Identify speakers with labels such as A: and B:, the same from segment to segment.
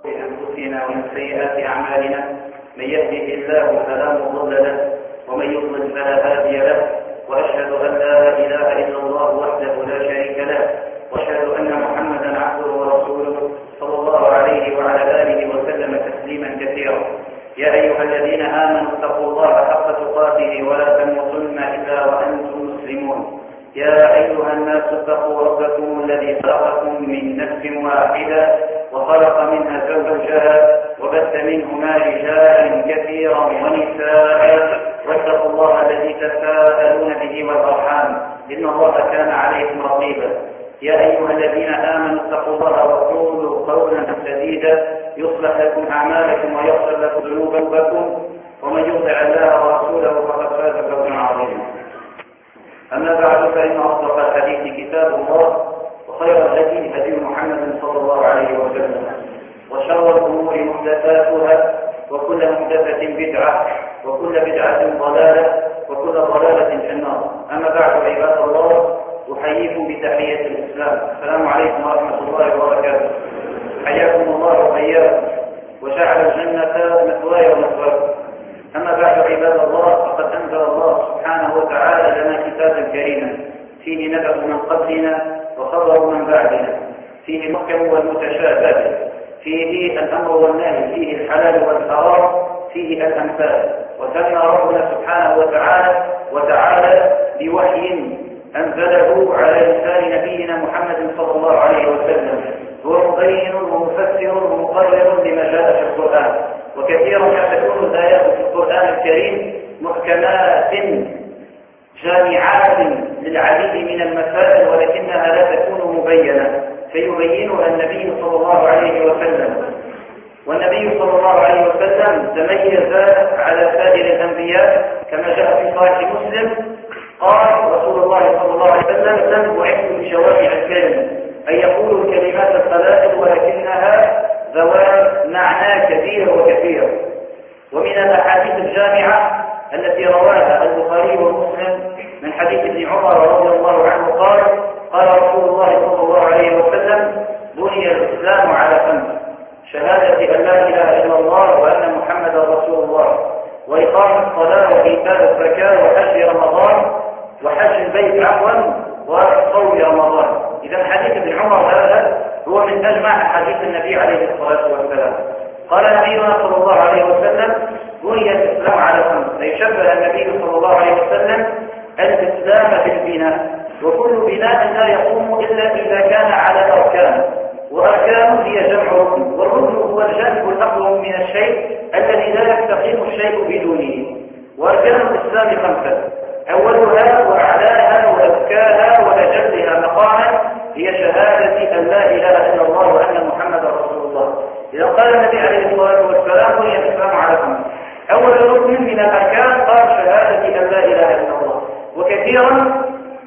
A: أنفسنا ومن سيئات أعمالنا من يهده الله فلا مضل له ومن يضلل فلا هادي له وأشهد أن لا إله إلا الله وحده لا شريك له وأشهد أن محمدا عبده ورسوله صلى الله عليه وعلى آله وسلم تسليما كثيرا. يا أيها الذين آمنوا اتقوا الله حق تقاته ولا تموتن إلا وأنتم مسلمون. يا أيها الناس اتقوا ربكم الذي خلقكم من نفس واحدة وخلق منها زوجها وبث منهما رجالا كثيرا ونساء واتقوا الله الذي تساءلون به والأرحام إن الله كان عليكم رقيبا. يا أيها الذين آمنوا اتقوا الله وقولوا قولا سديدا يصلح لكم أعمالكم ويغفر لكم ذنوبكم ومن يطع الله ورسوله فقد فاز فوزا عظيما. أما بعد فإن أصدق الحديث كتاب الله وخير الهدي هدي محمد صلى الله عليه وسلم وشر الأمور محدثاتها وكل محدثة بدعة وكل بدعة ضلالة وكل ضلالة في النار. أما بعد عباد الله أحييكم بتحية الإسلام. السلام عليكم ورحمة الله وبركاته. حياكم الله وحياكم وجعل الجنة مثواي ومثواكم. أما بعد عباد الله فقد أنزل الله سبحانه وتعالى لنا كتابا كريما فيه نبأ من قبلنا وخبر من بعدنا، فيه المحكم والمتشابه، فيه الأمر والنهي، فيه الحلال والحرام، فيه الأمثال. وثنى ربنا سبحانه وتعالى بوحي أنزله على لسان نبينا محمد صلى الله عليه وسلم، هو مبين ومفسر ومقرر لما جاء في القرآن. وكثيرا ما تكون الآيات في القرآن الكريم محكمات جامعات للعديد من المسائل ولكنها لا تكون مبينة فيبينها النبي صلى الله عليه وسلم. والنبي صلى الله عليه وسلم تميز على سائر الأنبياء كما جاء في صحيح مسلم قال رسول الله صلى الله عليه وسلم: لم بعثت بجوامع الكلم، أي يقول الكلمات القلائل ولكنها ذوات معنى كثير وكثير. ومن الأحاديث الجامعة التي رواها البخاري ومسلم من حديث ابن عمر رضي الله عنه قال: قال رسول الله صلى الله عليه وسلم: بني الإسلام على 5: شهادة أن لا إله إلا الله وأن محمدا رسول الله، وإقام الصلاة وإيتاء الزكاة وحج رمضان وحج البيت وصوم رمضان. إذا حديث ابن عمر هذا هو من أجمع حديث النبي عليه الصلاة والسلام. قال نبينا صلى الله عليه وسلم: بني الإسلام على 5، أي شبه النبي صلى الله عليه وسلم الإسلام بالبناء، وكل بناء لا يقوم إلا إذا كان على أركان، وأركان هي جمع ركن، والركن هو الجانب الأقوم من الشيء الذي لا يستقيم الشيء بدونه. وأركان الإسلام 5: أولها وأعلاها وأزكاها وأجلها مقاما هي شهادة أن لا إله إلا الله وأن محمدا رسول الله. إذا قال النبي عليه الصلاة والسلام: بني الإسلام على 5، أول ركن من الأركان قال شهادة أن لا إله إلا الله. وكثيرا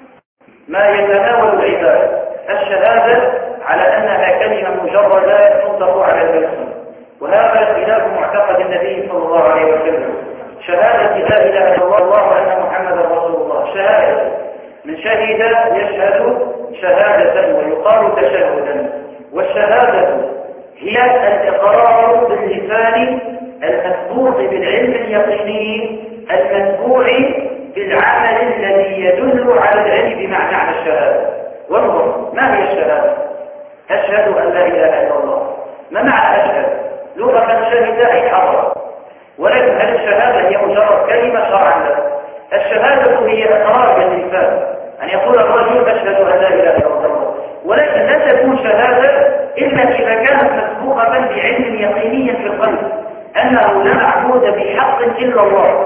A: ما يتناول العباد الشهادة على أنها كلمة مجردة تنطق على اللسان، وهذا خلاف معتقد النبي صلى الله عليه وسلم. شهادة لا إله إلا الله وأن محمدا رسول الله شهادة، من شهد يشهد شهادة ويقال تشهدا. والشهادة هي الإقرار باللسان المثبوت بالعلم اليقيني المتبوع بالعمل الذي يدل على العلم بمعنى الشهادة. وانظر، ما هي الشهادة؟ أشهد أن لا إله إلا الله. ما معنى أشهد؟ لغة شهد أي حضر، ولكن هل الشهادة هي مجرد كلمة شرعا؟ لا، الشهادة هي إقرار باللسان، أن يقول الرجل: أشهد أن لا إله إلا الله، ولكن لا تكون شهادة إلا إذا كانت مسبوقة بعلم يقيني في القلب أنه لا معبود بحق إلا الله،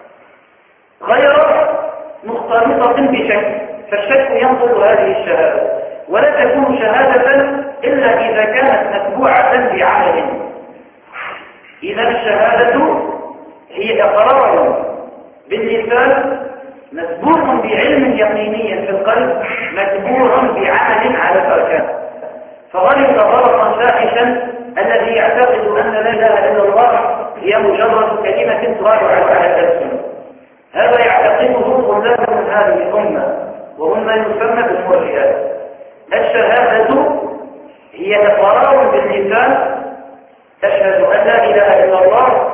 A: غير مختلطة بشك، فالشك ينقض هذه الشهادة. ولا تكون شهادة إلا إذا كانت متبوعة بعمل. إذا الشهادة هي إقرار باللسان مسبوق بعلم يقيني في القلب متبوع بعمل على الأركان. فغلط غلطا فاحشا الذي يعتقد أن لا إله إلا الله هي مجرد كلمة تراجع على الألسن. هذا يعتقده طلاب من هذه الأمة وهم ما يسمى بالمرجئة. الشهادة هي إقرار باللسان إله إلا الله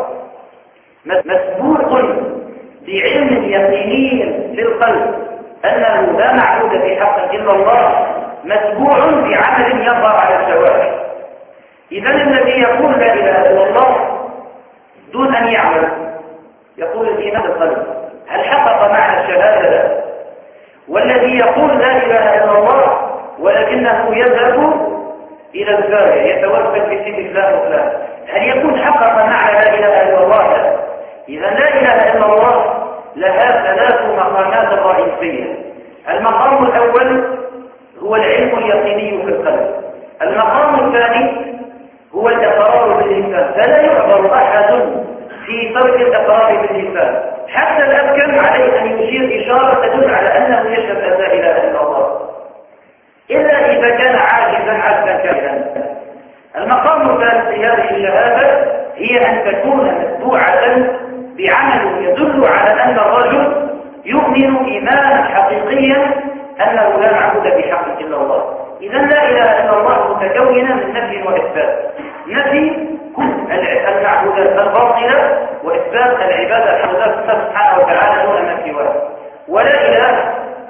A: مسبوق بعلم يقيني في القلب أنه لا معبود بحق إلا الله، متبوع بعمل يظهر على الجوارح. إذا الذي يقول لا إله إلا الله دون أن يعمل يقول الإيمان بالقلب، هل حقق معنى الشهادة؟ لا. والذي يقول لا إله إلا الله ولكنه يذهب إلى الزاوية يتوسل بسم فلان وفلان، هل يكون حقق معنى لا إله إلا الله؟ لا. إذا لا إله إلا الله لها ثلاث مقامات رئيسية. المقام الأول هو العلم اليقيني في القلب. المقام الثاني هو الإقرار باللسان، فلا يعذر أحد في ترك الإقرار باللسان، حتى الأبكم عليه أن يشير إشارة تدل على أنه يشهد أن لا إله إلا الله، إلا إذا كان عاجزا كاملا. المقام الثالث في هذه الشهادة هي أن تكون متبوعة بعمل يدل على أن الرجل يؤمن إيمانا حقيقيا أنه لا معبود بحق إلا الله. إذا لا إله إلا الله متكونة من نفي وإثبات، نفي المعبودات الباطلة وإثبات العبادة الحقيقية سبحانه وتعالى دون نفي واحد. ولا إله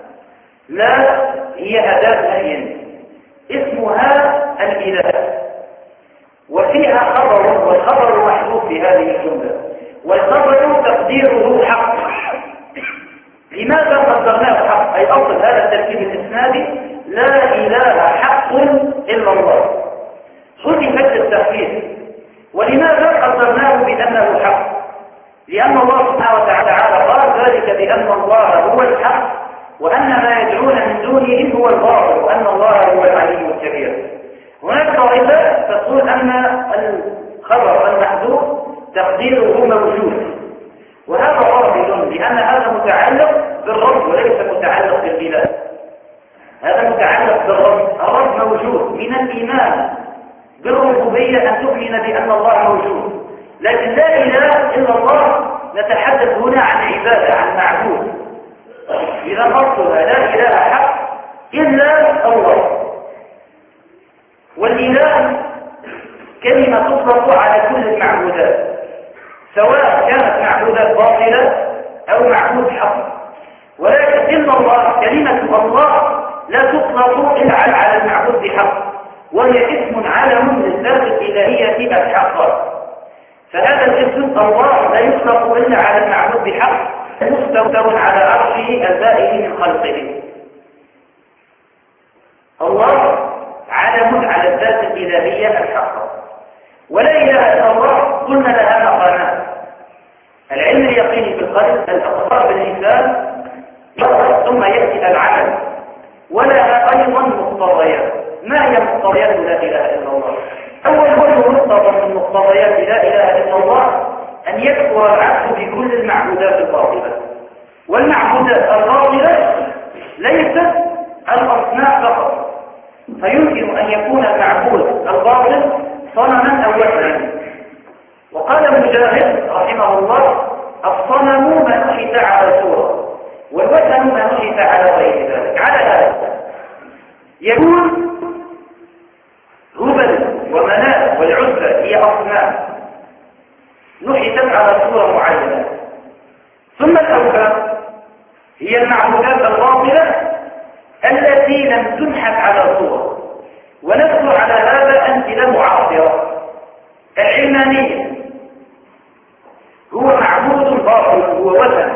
A: لا هي أداة نفي اسمها الإله، وفيها خبر، والخبر محذوف في هذه الجملة، والخبر تقديره حق. لماذا قدرناه حق؟ أي أصل هذا التركيب الإسنادي لا إله حق إلا الله، حذفت التخفيف. ولماذا قدرناه بأنه حق؟ لأن الله سبحانه وتعالى قال ذلك بأن الله هو الحق وأن ما يدعون من دونه هو الباطل وأن الله هو العلي الكبير. هناك طائفة تقول أن الخبر المحذوف تقديره موجود، وهذا باطل، لأن هذا متعلق بالرب وليس متعلق بالإله. هذا متعلق بالرب، الرب موجود. من الإيمان بالربوبية أن تؤمن بأن الله موجود، لكن لا إله إلا الله نتحدث هنا عن عبادة، عن معبود. إذا أصلها لا إله حق إلا الله. والإله كلمة تطلق على كل المعبودات، سواء كانت معبودات باطلة أو معبود حق. ولكن إن الله كلمة الله لا تطلق إلا على المعبود بحق، وهي اسم علم للذات الإلهية الحقة. فهذا الاسم الله لا يطلق إلا على المعبود بحق، مستوى على عرشه البائن من خلقه. الله علم على الذات الإلهية الحقة. ولا إله إلا الله قلنا لها مقامات: العلم اليقيني بالقلب، الإقرار باللسان، ثم يأتي العمل. ولها أيضا مقتضيات. ما هي مقتضيات لا إله إلا الله؟ أول مقتضى من مقتضيات لا إله إلا الله أن يكفر العبد بكل المعبودات الباطلة. والمعبودات الباطلة ليست الأصنام فقط، فيمكن أن يكون المعبود الباطل صنما أو وثنا. وقال مجاهد رحمه الله: الصنم ما نحت على صورة، والوثن ما نحت على غير ذلك. على هذا يكون هبل ومناة والعزى هي أصنام نحتت على صورة معينة. ثم الأوثان هي المعبودات الباطلة التي لم تنحت على صورة. ونذكر على هذا أمثلة معاصرة. العلمانية هو معبود باطل، هو وثن.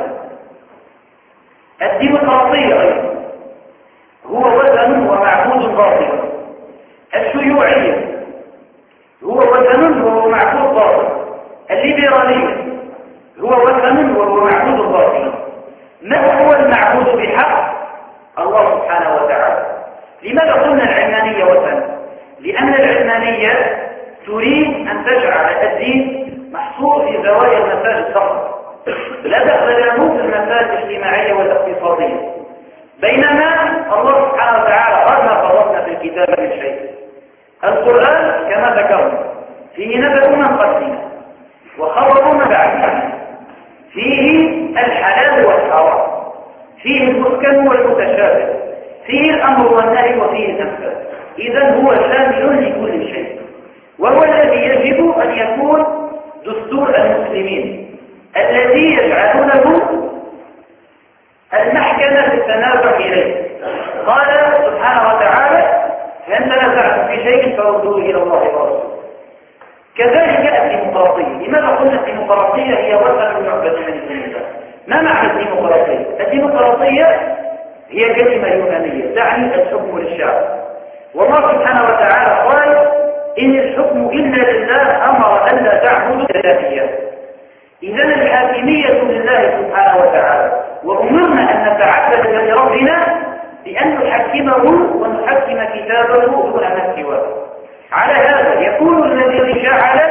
A: الديمقراطية أيضا هو وثن ومعبود باطل. الشيوعية هو وثن وهو معبود باطل. الليبرالية هو وثن وهو معبود باطل. ما هو المعبود بحق؟ الله سبحانه وتعالى. لماذا قلنا العلمانية وثن؟ لأن العلمانية تريد أن تجعل الدين محصور في زوايا المساجد فقط، لا دخل له في المسائل الاجتماعية والاقتصادية. بينما الله سبحانه وتعالى قال: ما فرطنا في الكتاب من شيء. القرآن كما ذكرنا فيه نبأ من قبلنا وخبر من بعدنا، فيه الحلال والحرام، فيه المحكم والمتشابه، فيه الأمر والنهي وفيه الأمثال. إذن هو شامل لكل شيء، وهو الذي يجب أن يكون دستور المسلمين الذي يجعلونه المحكمة للتنازع إليه. قال سبحانه وتعالى: فإن تنازعتم في شيء فردوه إلى الله ورسوله. كذلك الديمقراطية. لماذا قلنا الديمقراطية هي وثن يعبد من دون الله؟ ما معنى الديمقراطية؟ الديمقراطية هي كلمة يونانية تعني الحكم للشعب، والله سبحانه وتعالى قال: إن الحكم إلا لله أمر أن لا تعبدوا إلا إياه. إذا الحاكمية لله سبحانه وتعالى، وأمرنا أن نتعبد لربنا بأن نحكمه ونحكم كتابه دون ما سواه. على هذا يكون الذي جعل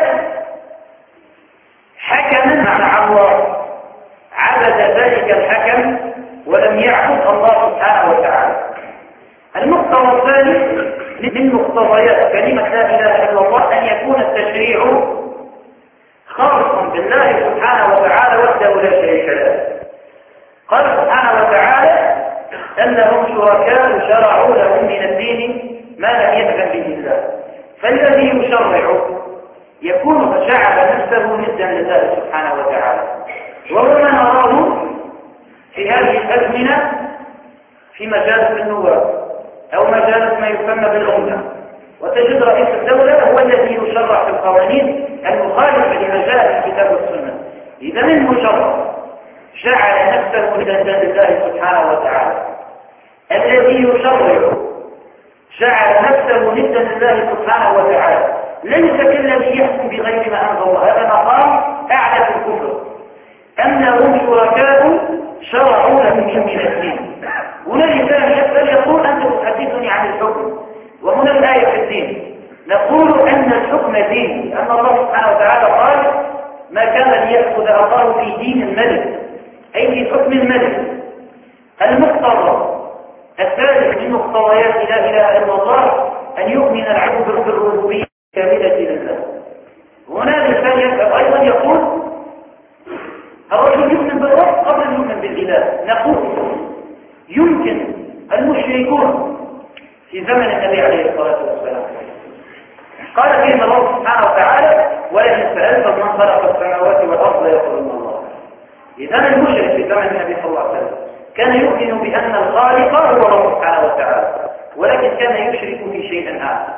A: حكما مع الله عبد ذلك الحكم ولم يعبد الله سبحانه وتعالى. المقتضى الثالث من مقتضيات كلمة لا إله إلا الله أن يكون التشريع خاصا بالله سبحانه وتعالى وحده لا شريك له. قال سبحانه وتعالى: أنهم شركاء شرعوا لهم من الدين ما لم يأذن به الله. فالذي يشرع يكون جعل نفسه ندا لله سبحانه وتعالى، وهو ما نراه في هذه الأزمنة في مجالس النواب أو مجالس ما يسمى بالأمة، وتجد رئيس الدولة هو الذي يشرع في القوانين المخالفة لما جاء في الكتاب والسنة. إذا المشرع جعل نفسه ندا لله سبحانه وتعالى، الذي يشرع جعل نفسه ندا لله سبحانه وتعالى، ليس كالذي يحكم بغير ما أنزل الله. هذا مقام أعلى في الكفر. أنهم شركاء شرعوا لهم من الدين. هنا الإنسان يسأل يقول: أنت تحدثني عن الحكم، وهنا الآية في الدين. نقول أن الحكم دين، أن الله سبحانه وتعالى قال: ما كان ليأخذ أخاه في دين الملك، أي في حكم الملك. المقتضى الثالث من مقتضيات لا إله إلا الله أن يؤمن العبد بالربوبية كاملة لله. هنا الإنسان يسأل أيضا يقول: الرجل يؤمن بالرب قبل أن يؤمن بالإله. نقول: يمكن المشركون في زمن النبي عليه الصلاة والسلام قال فيهم الله سبحانه وتعالى: ولئن سألت من خلق السماوات والأرض ليقولن الله. إذا المشرك في زمن النبي صلى الله عليه وسلم كان يؤمن بأن الخالق هو الله سبحانه وتعالى، ولكن كان يشرك في شيء آخر،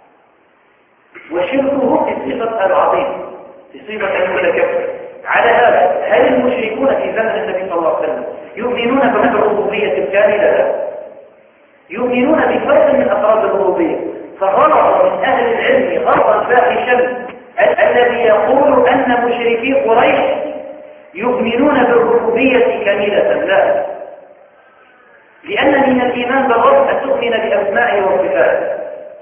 A: وشركه في صفة العظيم، في صفة المتكبر. على هذا هل المشركون في زمن النبي صلى الله عليه وسلم يؤمنون بالربوبية الكاملة؟ لا، يؤمنون بفرد من أفراد الربوبية. فغلط من أهل العلم غلطا فاحشا الذي يقول أن مشركي قريش يؤمنون بالربوبية كاملة. لا، لأن من الإيمان بالرب أن تؤمن بأسمائه وصفاته.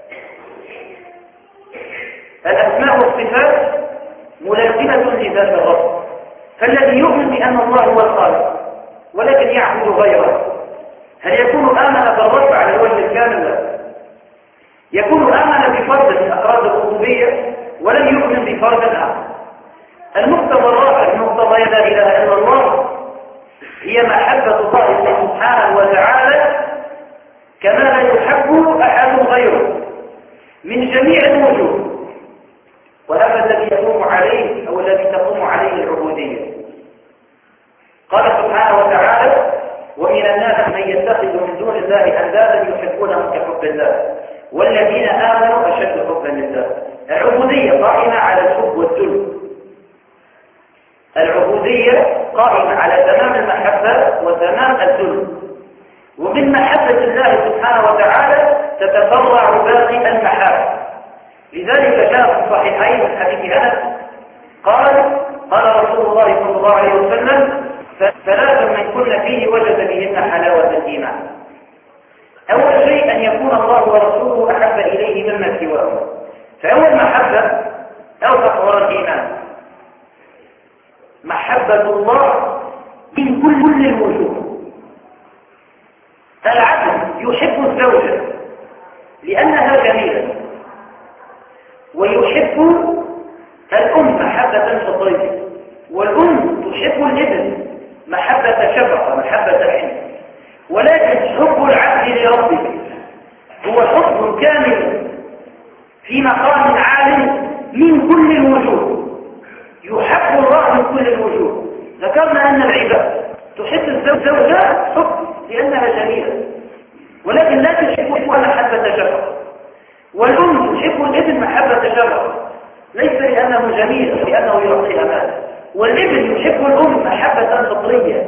A: الأسماء والصفات ملازمة لذات الرب. فالذي يؤمن بأن الله هو الخالق ولكن يعبد غيره، هل يكون آمن بالرب على الوجه الكامل؟ لا، يكون آمن بفرد من أفراد الربوبية ولم يؤمن بفرد آخر. المقتضى الرابع من مقتضى لا إله إلا الله هي محبة الله سبحانه وتعالى كما لا يحب أحد غيره من جميع الوجوه، وهذا الذي يقوم عليه أو الذي تقوم عليه العبودية. قال سبحانه وتعالى: ومن الناس من يتخذ من دون الله أندادا يحبونهم كحب الله والذين آمنوا أشد حبا لله. العبودية قائمة على الحب والذل. العبودية قائمة على تمام المحبة وتمام الذل. ومن محبة الله سبحانه وتعالى تتفرع باقي المحاب. لذلك جاء في الصحيحين من حديث أنس قال رسول الله صلى الله عليه وسلم: ثلاث من كن فيه وجد بهن حلاوة الإيمان. أول شيء أن يكون الله ورسوله أحب إليه مما سواه. فأول محبة أو تقوى الإيمان محبة الله من كل الوجوه. العبد يحب الزوجة لأنها جميلة، ويحب الأم محبة فطرية، والأم تحب الابن محبة شفقة محبة حنة. ولكن حب العبد لربه هو حب كامل في مقام عال من كل الوجوه. كل الوجوه. ذكرنا أن العباد تحب الزوجة حب لأنها جميلة، ولكن لا تحبها محبة شفقة. والأم تحب الابن محبة شفقة، ليس لأنه جميل، لأنه يعطي أمان. والابن يحب الأم محبة فطرية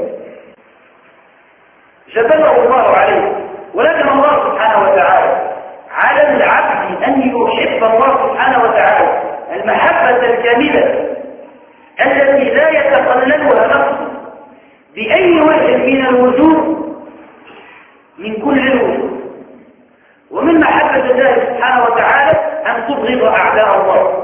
A: جبله الله عليه. ولكن الله سبحانه وتعالى على العبد أن يحب الله سبحانه وتعالى المحبة الكاملة التي لا يتقللها نفسه بأي وجه من الوجوه، من كل الوجوه. ومن محبة الله سبحانه وتعالى أن تبغض أعداء الله.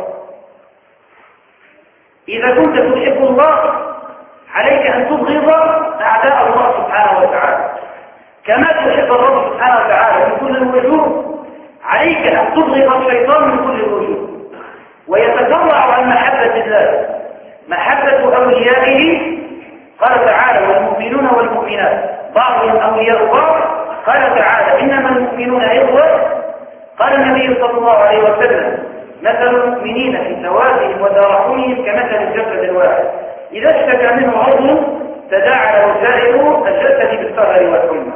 A: إذا كنت تحب الله عليك أن تبغض أعداء الله سبحانه وتعالى، كما تحب الله سبحانه وتعالى من كل الوجوه عليك أن تبغض الشيطان من كل الوجوه. ويتفرع عن محبة الله محبة أوليائه. قال تعالى: والمؤمنون والمؤمنات بعضهم أولياء بعض. قال تعالى: إنما المؤمنون إخوة. قال النبي صلى الله عليه وسلم: مثل المؤمنين في توادهم وتراحمهم كمثل الجسد الواحد إذا اشتكى منه عضو تداعى له سائر الجسد بالسهر والحمى.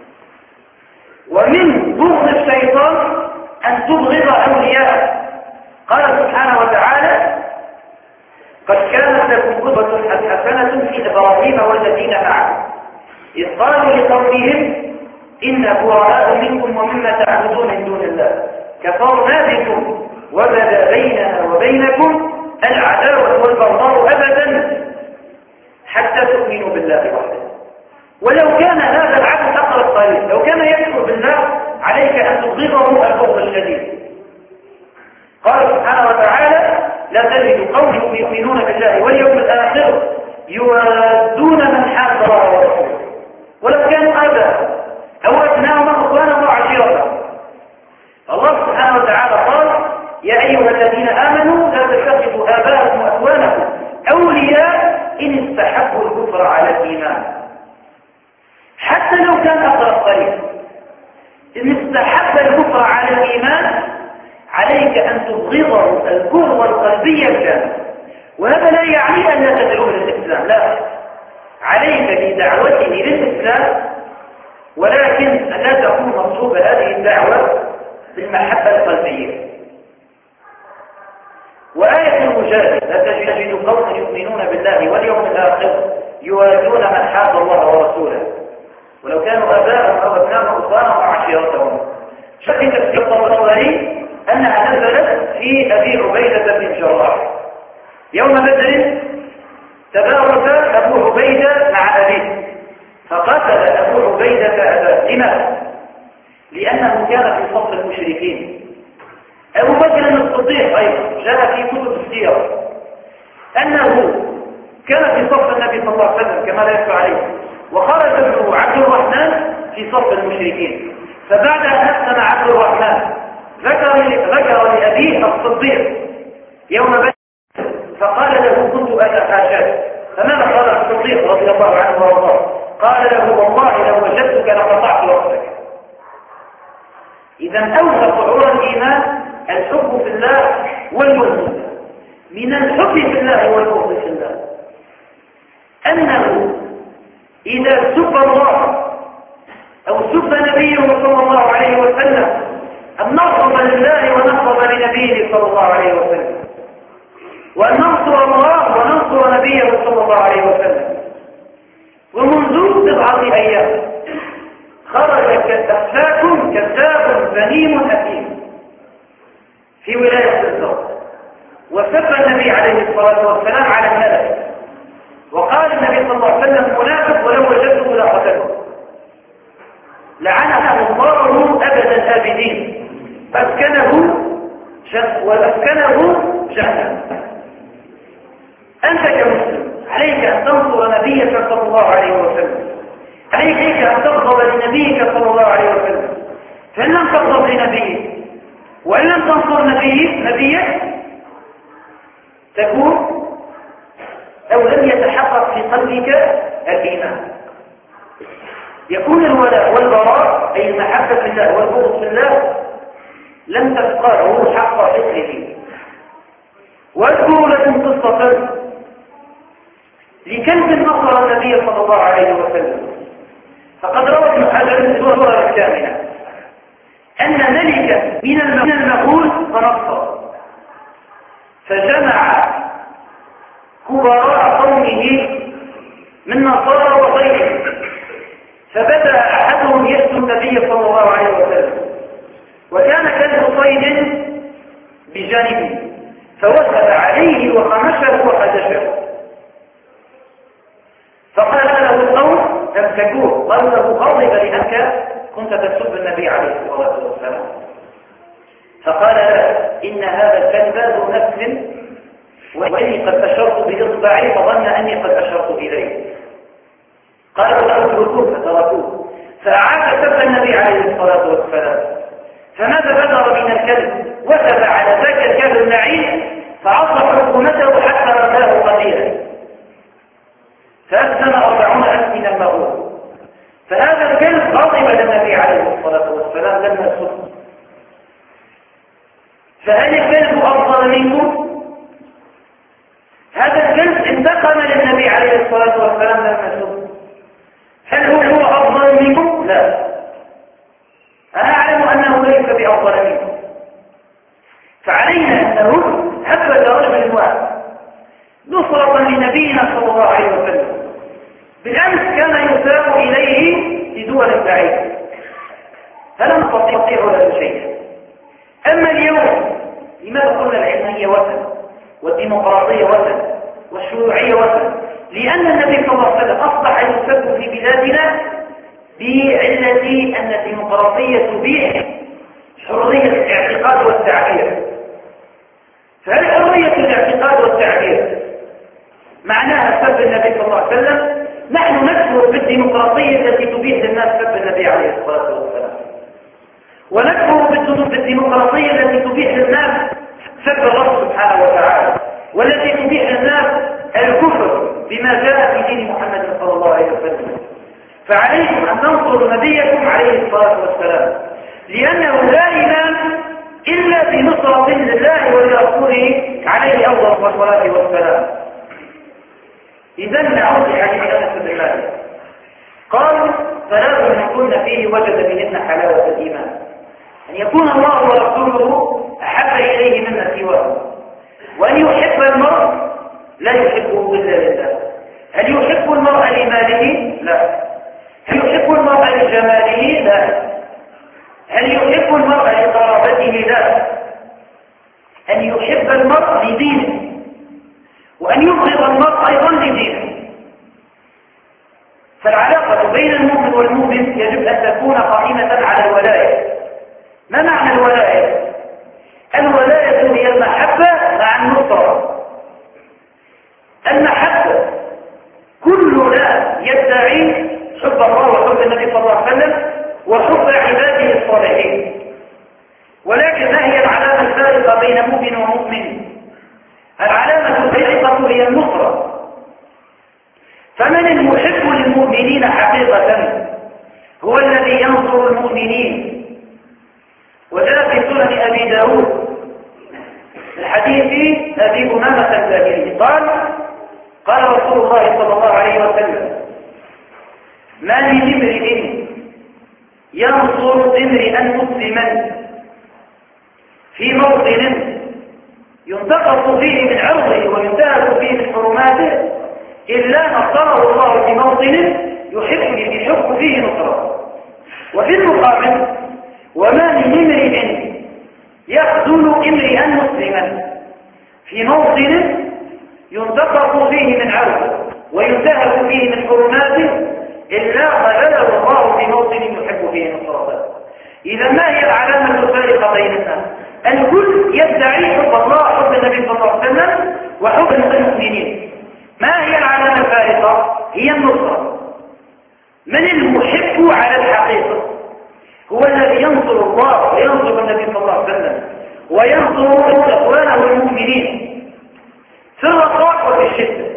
A: ومن بغض الشيطان أن تبغض أولياءه. قال سبحانه وتعالى: قد كانت لكم قدوة حسنة في إبراهيم والذين معه إذ قالوا لقومهم إنا براء منكم ومما تعبدون من دون الله كفرنا بكم وبدا بيننا وبينكم العداوة والبغضاء أبدا حتى تؤمنوا بالله وحده. ولو كان هذا العبد أقرب قليل، لو كان يكفر بالله عليك أن تبغضه البغض الشديد. قال سبحانه وتعالى: لا تجد قوم يؤمنون بالله واليوم الآخر يوادون من حاد الله ورسوله ولو كانوا آباءهم أو أبناءهم أو إخوانهم أو عشيرتهم. الله سبحانه وتعالى قال: يا أيها الذين آمنوا لا تتخذوا آباءكم وإخوانكم أولياء إن استحبوا الكفر على الإيمان. حتى لو كان أقرب قريب، إن استحب الكفر على الإيمان عليك أن تبغضه الكره القلبية الكامل. وهذا لا يعني أن لا تدعوه للإسلام، لا، عليك بدعوته للإسلام، ولكن لا تكون مصلوب هذه الدعوة بالمحبة القلبية. وآية المجاهد: لا تجد قوما يؤمنون بالله واليوم الآخر يوادون من حاد الله ورسوله ولو كانوا آباءهم أو أبناءهم أو إخوانهم أو عشيرتهم. شك تفسير الطبري أنها نزلت في أبي عبيدة بن الجراح. يوم بدر تبارك أبو عبيدة مع أبيه فقتل أبو عبيدة أباه. لماذا؟ لأنه كان في صف المشركين. أبو بكر الصديق أيضا جاء في كتب السيرة أنه كان في صف النبي صلى الله عليه وسلم كما لا يخفى عليه، وخرج ابنه عبد الرحمن في صف المشركين. فبعد أن أسلم عبد الرحمن ذكر لأبيه الصديق يوم بدر فقال له: كنت أتحاشاك. فماذا قال الصديق رضي الله عنه وارضاه؟ قال له: والله لو وجدتك لقطعت رأسك. إذا أوثق عرى الإيمان الحب في الله والبغض. من الحب في الله والبغض في الله أنه إذا سب الله أو سب نبيه صلى الله عليه وسلم أن نغضب لله ونغضب لنبيه صلى الله عليه وسلم، وأن ننصر الله وننصر نبيه صلى الله عليه وسلم. ومنذ 7 أيام خرج أفلاك كذاب ذميم أثيم في ولاية الزرق وسب النبي عليه الصلاة والسلام على النبي، وقال النبي صلى الله عليه وسلم: منافق ولو وجدته لقتله. لعنه الله أبد الآبدين وأسكنه جهنم. أنت كمسلم عليك أن تنصر نبيك صلى الله عليه وسلم، عليك أن تغضب لنبيك صلى الله عليه وسلم. فإن لم تغضب لنبيك وإن لم تنصر نبيك تكون أو لم يتحقق في قلبك الإيمان. يكون الولاء والبراء أي المحبة في الله والبغض في الله لم تفقهه حق فقهه. واذكروا لكم قصة كلب نصر النبي صلى الله عليه وسلم. فقد روى ابن حجر السورة الكاملة أن ملكا من المغول تنصر، فجمع كبراء قومه من نصارى وغيرهم، فبدأ أحدهم يشتم النبي صلى الله عليه وسلم، وكان كلب صيد بجانبه، فوثب عليه وخمشه وخدشه، فقال له القوم تمسكوه، قالوا له غضب لأنك كنت تسب النبي عليه الصلاة والسلام، فقال له إن هذا الكلب ذو نفس، وإني قد أشرت بإصبعي فظن أني قد أشرت إليه. قالوا له اتركوه فتركوه، فأعاد سب النبي عليه الصلاة والسلام. فماذا بدر من الكلب؟ وثب على ذاك الكلب اللعين فعصى حكومته حتى رداه قليلا، فأسلم 40,000 من المغول. فهذا الكلب غضب للنبي عليه الصلاة والسلام لما سب. فهل الكلب أفضل منه؟ هذا الكلب انتقم للنبي عليه الصلاة والسلام لما سب. هل هو أفضل منه؟ لا، أنا أعلم أنه ليس بأفضل منه. فعلينا أن نرد هبة رجل واحد نصرة لنبينا صلى الله عليه وسلم. بالأمس كان يساق إليه لدول بعيدة، فلم نستطيع له شيء. أما اليوم لماذا قلنا العلمانية وثن والديمقراطية وثن والشيوعية وثن؟ لأن النبي صلى الله عليه وسلم أصبح يسب في بلادنا بعلة أن الديمقراطية تبيح حرية الاعتقاد والتعبير. فهل حرية الاعتقاد والتعبير معناها سب النبي صلى الله عليه وسلم؟ نحن نكفر بالديمقراطية التي تبيح للناس سب النبي عليه الصلاة والسلام، ونكفر بالديمقراطية التي تبيح للناس سب الرب سبحانه وتعالى، والتي تبيح للناس الكفر بما جاء في دين محمد صلى الله عليه وسلم. فعليكم أن تنصروا نبيكم عليه الصلاة والسلام، لأنه لا إيمان إلا بنصرة لله ولرسوله عليه أفضل الصلاة والسلام. إذا نعود لحديث أنس بن مالك قال: ثلاث من كن فيه وجد بهن حلاوة الإيمان: أن يكون الله ورسوله أحب إليه مما سواه، وأن يحب المرء لا يحبه إلا لله. هل يحب المرء لماله؟ لا. هل يحب المرء لجماله؟ لا. هل يحب المرء لقرابته؟ لا. أن يحب المرء لدينه، وأن يبغض المرء أيضا لدينه. فالعلاقة بين المؤمن والمؤمن يجب أن تكون قائمة على الولاية. ما معنى الولاية؟ الولاية هي المحبة مع النصرة. المحبة كلنا يدعي حب الله وحب النبي صلى الله عليه وسلم وحب عباده الصالحين، ولكن ما هي العلامة الفارقة بين مؤمن ومؤمن؟ العلامة الفارقة هي النصرة. فمن المحب للمؤمنين حقيقة هو الذي ينصر المؤمنين. وجاء في سنن أبي داود الحديث أبي أمامة الباهلي قال رسول الله صلى الله عليه وسلم: ما من امرئ ينصر امرئا مسلما في موطن ينتقص فيه من عرضه وينتهك فيه من حرماته إلا نصره الله في موطن يحب فيه نصره. وفي المقابل: وما من امرئ يخذل امرئا مسلما في موطن ينتقص فيه من عرضه وينتهك فيه من حرماته إلا خذله الله في موطن يحب فيه نصرته. إذا ما هي العلامة الفارقة بين الناس؟ الكل يدعي حب الله حب النبي صلى الله عليه وسلم وحب المؤمنين. ما هي العلامة الفارقة؟ هي النصرة. من المحب على الحقيقة هو الذي ينصر الله وينصر النبي صلى الله عليه وسلم وينصر إخوانه المؤمنين في الرخاء وفي الشدة،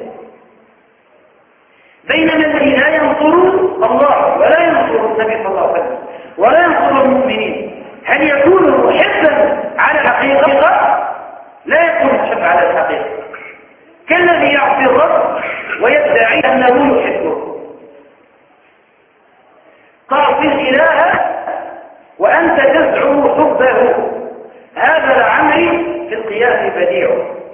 A: بينما الذي لا ينصر الله ولا ينصر النبي صلى الله عليه وسلم ولا ينصر المؤمنين هل يكون محبا على الحقيقة؟ لا يكون محب على الحقيقة، كالذي يعصي الرب ويدعي أنه يحبه. تعصي الإله وأنت تزعم حبه، هذا لعمري في القياس بديع.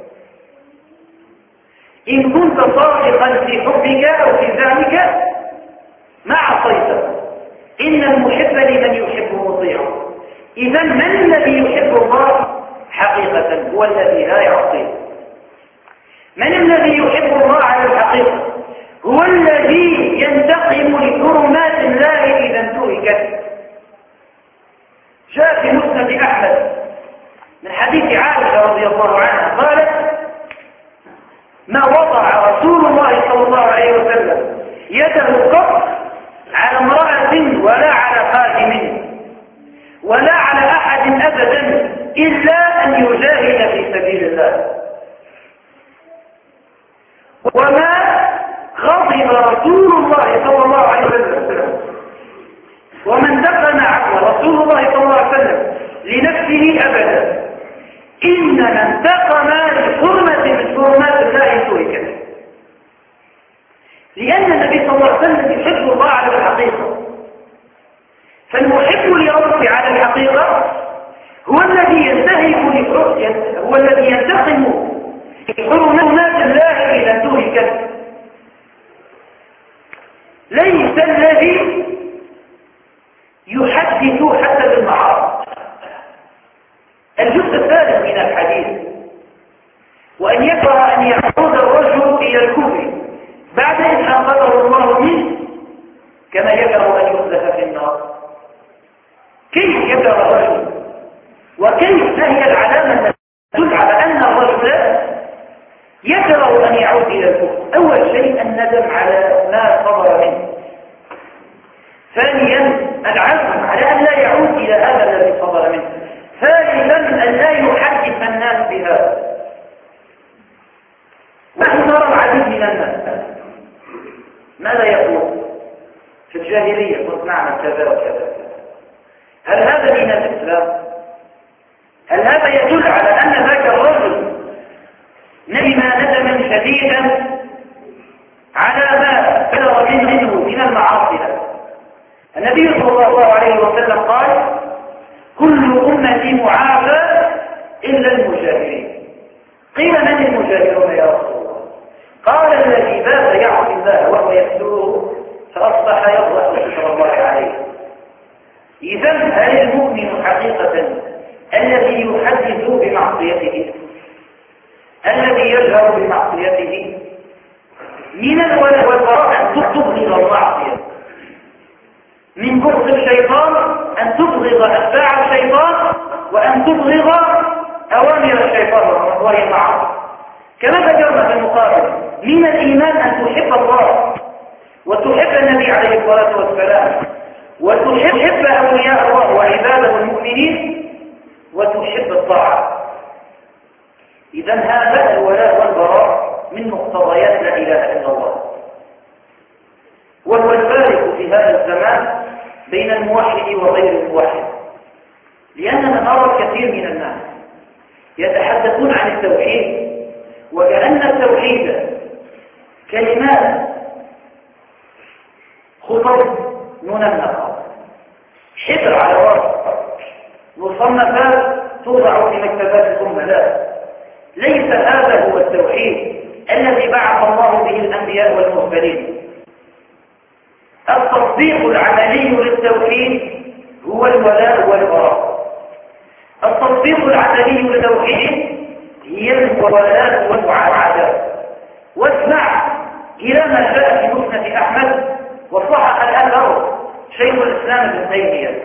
A: إن كنت صادقا في حبك أو في زعمك ما عصيت، إن المحب لمن يحب مطيع. إذا من الذي يحب الله حقيقة؟ هو الذي لا يعصيه. من الذي يحب الله على الحقيقة؟ هو الذي ينتقم لحرمات الله إذا انتهكت. جاء في مسند أحمد من حديث عائشة رضي الله عنها قالت: ما وضع رسول الله صلى الله عليه وسلم يده قط على امرأة ولا على خادم ولا على أحد أبدا إلا أن يجاهد في سبيل الله. وما غضب رسول الله صلى الله عليه وسلم وما انتقم عفو رسول الله صلى الله عليه وسلم لنفسه أبدا، إنما انتقم لحرمة من حرمات الله انتهكت. لأن النبي صلى الله عليه وسلم يحب الله على الحقيقة، فالمحب لربه على الحقيقة هو الذي ينتهك هو الذي ينتقم لحرمات الله إذا انتهكت، ليس الذي يحدث حتى بالمعاصي. الجزء الثالث من الحديث: وأن يكره أن يعود الرجل إلى الكفر بعد إن أنقذه الله منه كما يكره أن يقذف في النار. كيف يكره الرجل؟ وكيف ما هي العلامة التي تدل على أن الرجل يكره أن يعود إلى الكفر؟ أول شيء الندم على ما صدر منه. ثانيا العزم على أن لا يعود إلى هذا الذي صدر منه. ثالثا أن لا يحدث الناس بهذا. نحن نرى العديد من الناس ماذا يقول في الجاهلية: كنت نعمل كذا وكذا. هل هذا من الإسلام؟ هل هذا يدل على أن ذاك الرجل ندم ندما شديدا على ما بلغ منه من المعاصي؟ النبي صلى الله عليه وسلم قال: كل أمتي معافى إلا المجاهرين. قيل: من المجاهرون يا رسول الله؟ قال: الذي بات يعصي الله وهو يتلوه فأصبح يضرب شكر الله عليه. إذا هل المؤمن حقيقة الذي يحدث بمعصيته، الذي يجهر بمعصيته؟ من الولاء والبراء أن تبغض المعصية، من بغض الشيطان أن تبغض أتباع الشيطان، وأن تبغض أوامر الشيطان وهي المعاصي. كما ذكرنا في المقابل: من الإيمان أن تحب الله وتحب النبي عليه الصلاة والسلام وتحب أولياء الله وعباده المؤمنين وتحب الطاعة. إذا هذا الولاء والبراء من مقتضيات لا إله إلا الله. وهو الفارق في هذا الزمان بين الموحد وغير الموحد، لأننا نرى الكثير من الناس يتحدثون عن التوحيد وكأن التوحيد كلمات خطب منمقة، حبر على ورق، مصنفات توضع في مكتبات الأمة. لا، ليس هذا هو التوحيد الذي بعث الله به الأنبياء والمرسلين. التصديق العملي للتوحيد هو الولاء والبراء. التصديق العملي للتوحيد هي الولاء والمعاداة. واسمع إلى ما جاء في مسند أحمد وصحح الأثر شيخ الإسلام ابن تيمية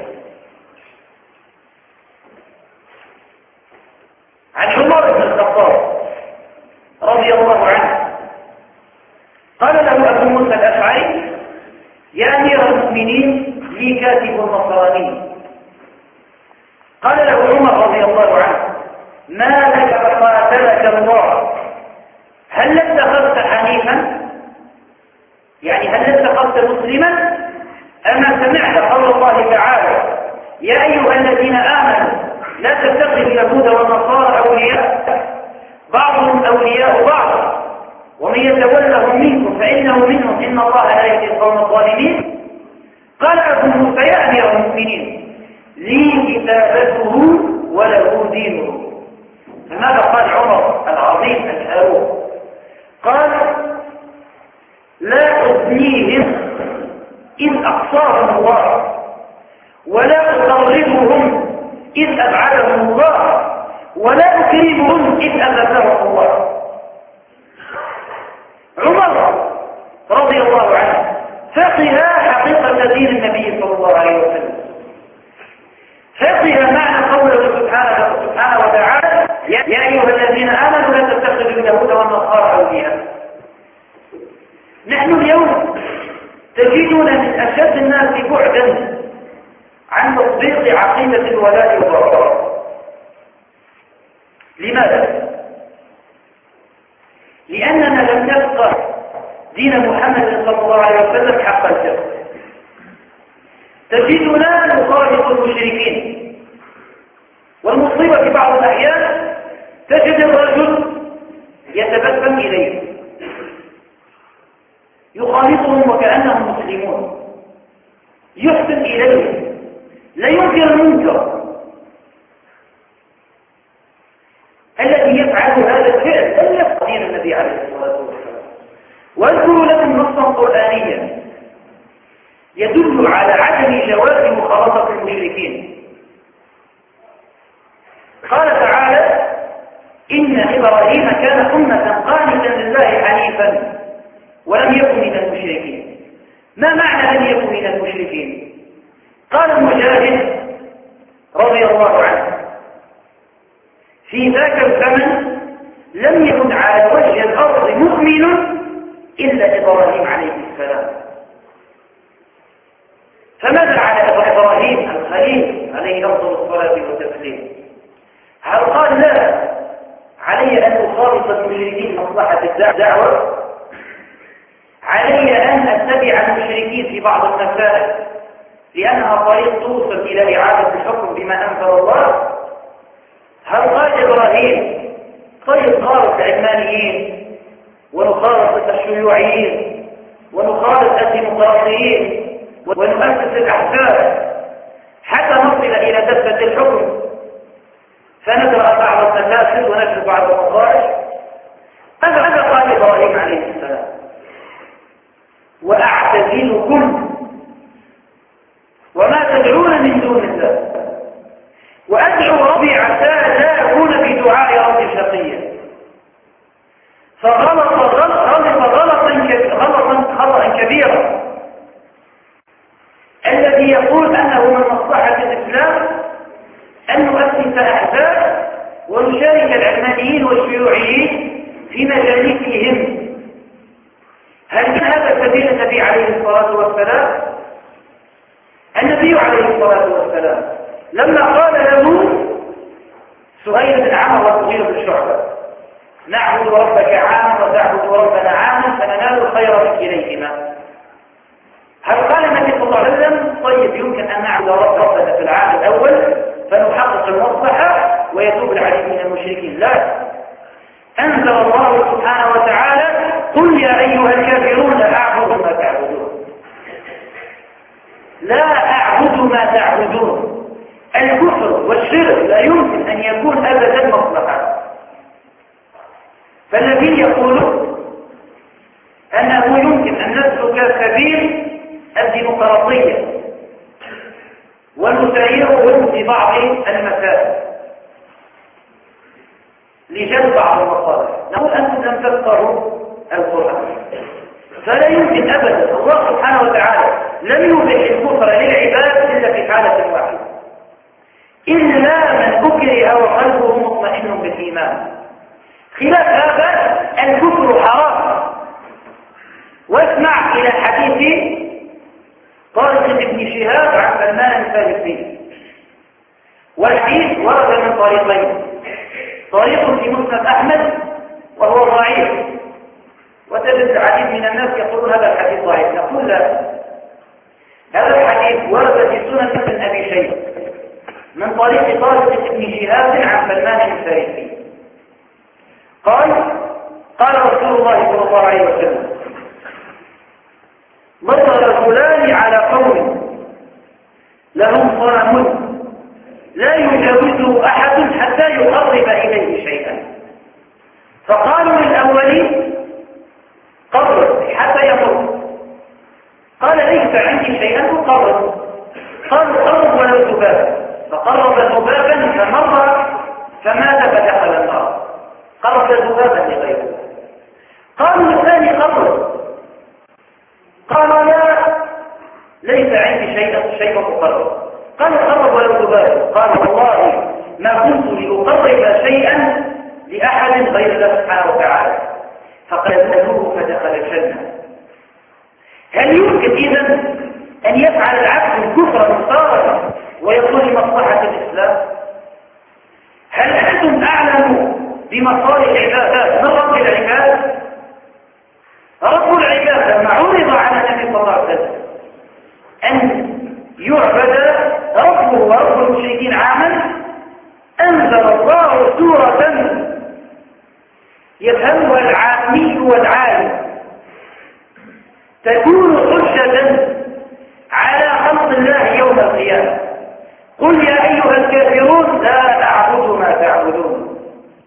A: عن عمر بن الخطاب رضي الله عنه قال له أبو موسى الأشعري: يا أمير المؤمنين، لي كاتب نصراني. قال له عمر رضي الله عنه: ما لك قاتلك الله، هل اتخذت حنيفا؟ يعني هل اتخذت مسلما؟ أما سمعت قول الله تعالى: يا أيها الذين آمنوا لا تتخذوا اليهود والنصارى أولياء بعضهم أولياء بعض ومن يتولهم منكم فإنه منهم إن الله لا يهدي القوم الظالمين. قال أبو موسى يا أمير المؤمنين لي كتابته وله دينه. فماذا قال عمر العظيم الهارون؟ قال لا أبنيهم إذ أقصاهم الله ولا أقربهم إذ أبعدهم الله ولا أكرمهم إذ أبدهم الله. عمر رضي الله عنه فقه حقيقة دين النبي صلى الله عليه وسلم، فقه معنى قوله سبحانه وتعالى يا أيها الذين آمنوا لا تتخذوا اليهود والنصارى أولياء. نحن اليوم تجدنا من أشد الناس بعدا عن تطبيق عقيدة الولاء والبراء. لماذا؟ لأننا لم نفقه دين محمد صلى الله عليه وسلم حق الفقه. تجدنا نخالط المشركين، والمصيبة في بعض الأحيان تجد الرجل يتبسم إليه يخالطهم وكأنهم مسلمون، يحسن إليه، لا ينكر المنكر. الذي يفعل هذا الفعل لم يفقه دين النبي عليه الصلاة والسلام. واذكروا لكم نصا قرآنيا يدل على عدم جواز مخالطة المشركين. قال تعالى إن إبراهيم كان أمة قانتا لله حنيفا ولم يكن من المشركين. ما معنى لم يكن من المشركين؟ قال المجاهد رضي الله عنه في ذاك الزمن لم يكن على وجه الأرض مؤمن إلا إبراهيم عليه السلام. فماذا على إبراهيم الخليل عليه أفضل الصلاة والتسليم؟ هل قال لا علي أن أخالط المشركين مصلحة الدعوة؟ علي أن أتبع المشركين في بعض المسائل لأنها طريق توصل إلى إعادة الحكم بما أنزل الله؟ هل قال إبراهيم طيب خالط العلمانيين ونخالط الشيوعيين ونخالط الديمقراطيين ونؤسس الأحزاب حتى نصل إلى دفة الحكم فندرأ بعض التفاسد ونشر بعض المصالح؟ ماذا قال إبراهيم عليه السلام؟ وأعتزلكم وما تدعون من دون الله وأدعو ربي عسى لا أكون بدعاء ربي شقيا. فغلط خطأ كبيرا الذي يقول أنه من مصلحة الإسلام أن نؤسس أحزاب ونشارك العلمانيين والشيوعيين في مجالسهم. هل كان هذا سبيل النبي عليه الصلاة والسلام؟ النبي عليه الصلاة والسلام لما قال له سهيل بن عمرو ومغيرة بن شعبة نعبد ربك عاما وتعبد ربنا عاما فننال الخير من كليهما، هل قال النبي صلى الله عليه وسلم طيب يمكن أن نعبد ربنا في العام الأول فنحقق المصلحة ويتوب العديد من المشركين؟ لا، أنزل الله سبحانه وتعالى قل يا أيها الكافرون لا أعبد ما تعبدون. لا أعبد ما تعبدون. الكفر والشرك لا يمكن أن يكون أبدا مصلحة. فالذين يقولون أنه يمكن أن نسلك سبيل الديمقراطية ونسيرهم في بعض المسائل لجلب بعض المصالح، نقول أنتم لم تفقهوا القرآن. فلا يمكن أبدا، الله سبحانه وتعالى لم يبح الكفر للعباد إلا في حالة واحدة، إلا من أكره وقلبه مطمئن بالإيمان. خلاف هذا الكفر حرام. واسمع إلى حديث طارق بن شهاب عن سلمان الفارسي، والحديث ورد من طريقين، طريق في مسند أحمد وهو ضعيف، وتجد العديد من الناس يقولون هذا الحديث ضعيف، نقول لا، هذا الحديث ورد في سنن ابن أبي شيبة من طريق طارق بن شهاب عن سلمان الفارسي قال قال رسول الله صلى الله عليه وسلم مر رجلان على قوم لهم صنم لا يجاوزه أحد حتى يقرب إليه شيئا، فقالوا للأولين قرب حتى يمر، قال ليس عندي شيئا فقرب، قالوا قرب ولو ذبابا، فقرب ذبابا فمر فمات فدخل النار، قرب ذبابا لغيره. قالوا الثاني قرب، قال لا ليس عندي شيء مقرب، قال قرب ولو ذبابا، قال والله ما كنت لأقرب شيئا لأحد غير الله سبحانه وتعالى، فقتلوه فدخل الجنة. هل يمكن إذن أن يفعل العبد الكفر مختارا ويكون لمصلحة الإسلام؟ هل أنتم أعلم بمصالح العباد من رب العباد؟ رب العباد لما عرض على النبي صلى الله عليه وسلم أن يعبد ربه ورب المشركين عاما، أنزل الله سورة يفهمها العامي والعالم تكون حجة على خلق الله يوم القيامة. قل يا أيها الكافرون لا أعبد ما تعبدون.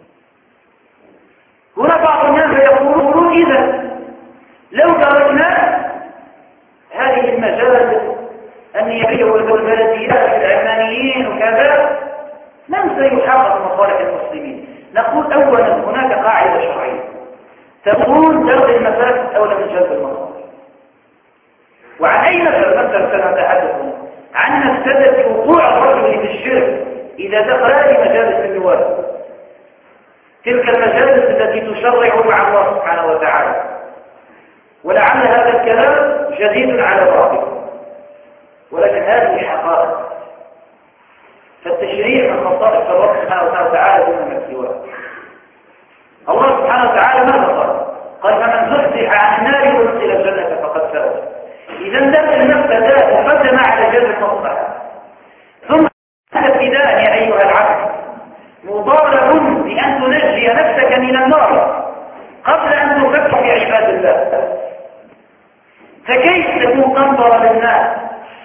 A: هنا بعض الناس يقولون إذا لو تركنا هذه المجالس النيابية والبلديات العلمانيين وكذا لم سيحقق مصالح المسلمين. نقول أولا هناك قاعدة شرعية تقول درء المفاسد أولى من جلب المصالح. وعن أي مثل سنتحدث؟ عن مفسدة وقوع الرجل في الشرك إذا دخل مجالس اللواء، تلك المجالس التي تشرع مع الله سبحانه وتعالى. ولعل هذا الكلام جديد على الراقب، ولكن هذه حقائق. فالتشريع من خصائص الله سبحانه وتعالى دون ما سواه. الله سبحانه وتعالى ماذا قال؟ فمن زحزح عن النار وادخل الجنة فقد فاز. إذا دفع المفسدات مقدمة على جلب المصلحة. ثم ابتداء يا أيها العبد مطالب بأن تنجي نفسك من النار قبل أن تفكر في عباد الله. فكيف تكون قنطرة للناس؟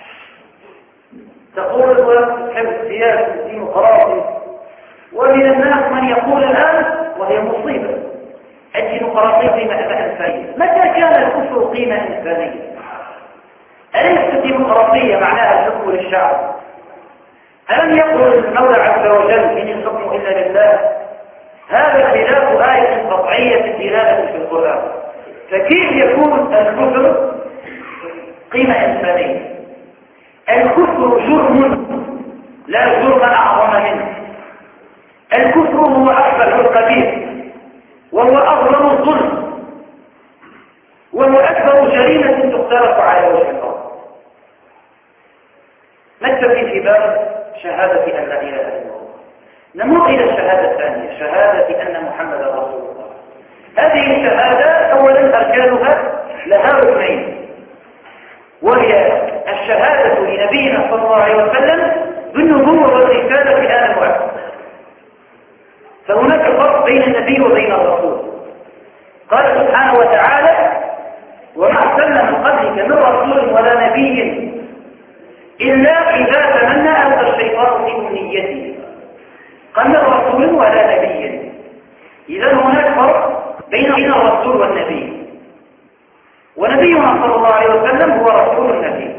A: تقول تحب السياسة الديمقراطي، ومن الناس من يقول الآن وهي مصيبة الديمقراطية قيمة إنسانية. متى كان الكفر قيمة إنسانية؟ أليست الديمقراطية معناها الحكم للشعب؟ ألم يقل المولى عز وجل إن الحكم إلا لله؟ هذا خلاف آية قطعية الدلالة في القرآن. فكيف يكون الكفر قيمة إنسانية؟ الكفر جرم لا جرم أعظم منه. الكفر هو أكبر القبيح، وهو أظلم الظلم، وهو أكبر جريمة تقترف على وجه الأرض. نكتفي في باب شهادة أن لا إله إلا الله. نمر إلى الشهادة الثانية، شهادة أن محمدا رسول الله. هذه الشهادة أولا أركانها لها ركنين، وهي الشهادة لنبينا صلى الله عليه وسلم بالنبوة والرسالة في آن واحد. فهناك فرق بين النبي وبين الرسول. قال سبحانه وتعالى: وما أرسلنا من قبلك من رسول ولا نبي إلا إذا تمنى ألقى الشيطان في أمنيته. قال من رسول ولا نبي. إذا هناك فرق بين الرسول والنبي. ونبينا صلى الله عليه وسلم هو رسول النبي.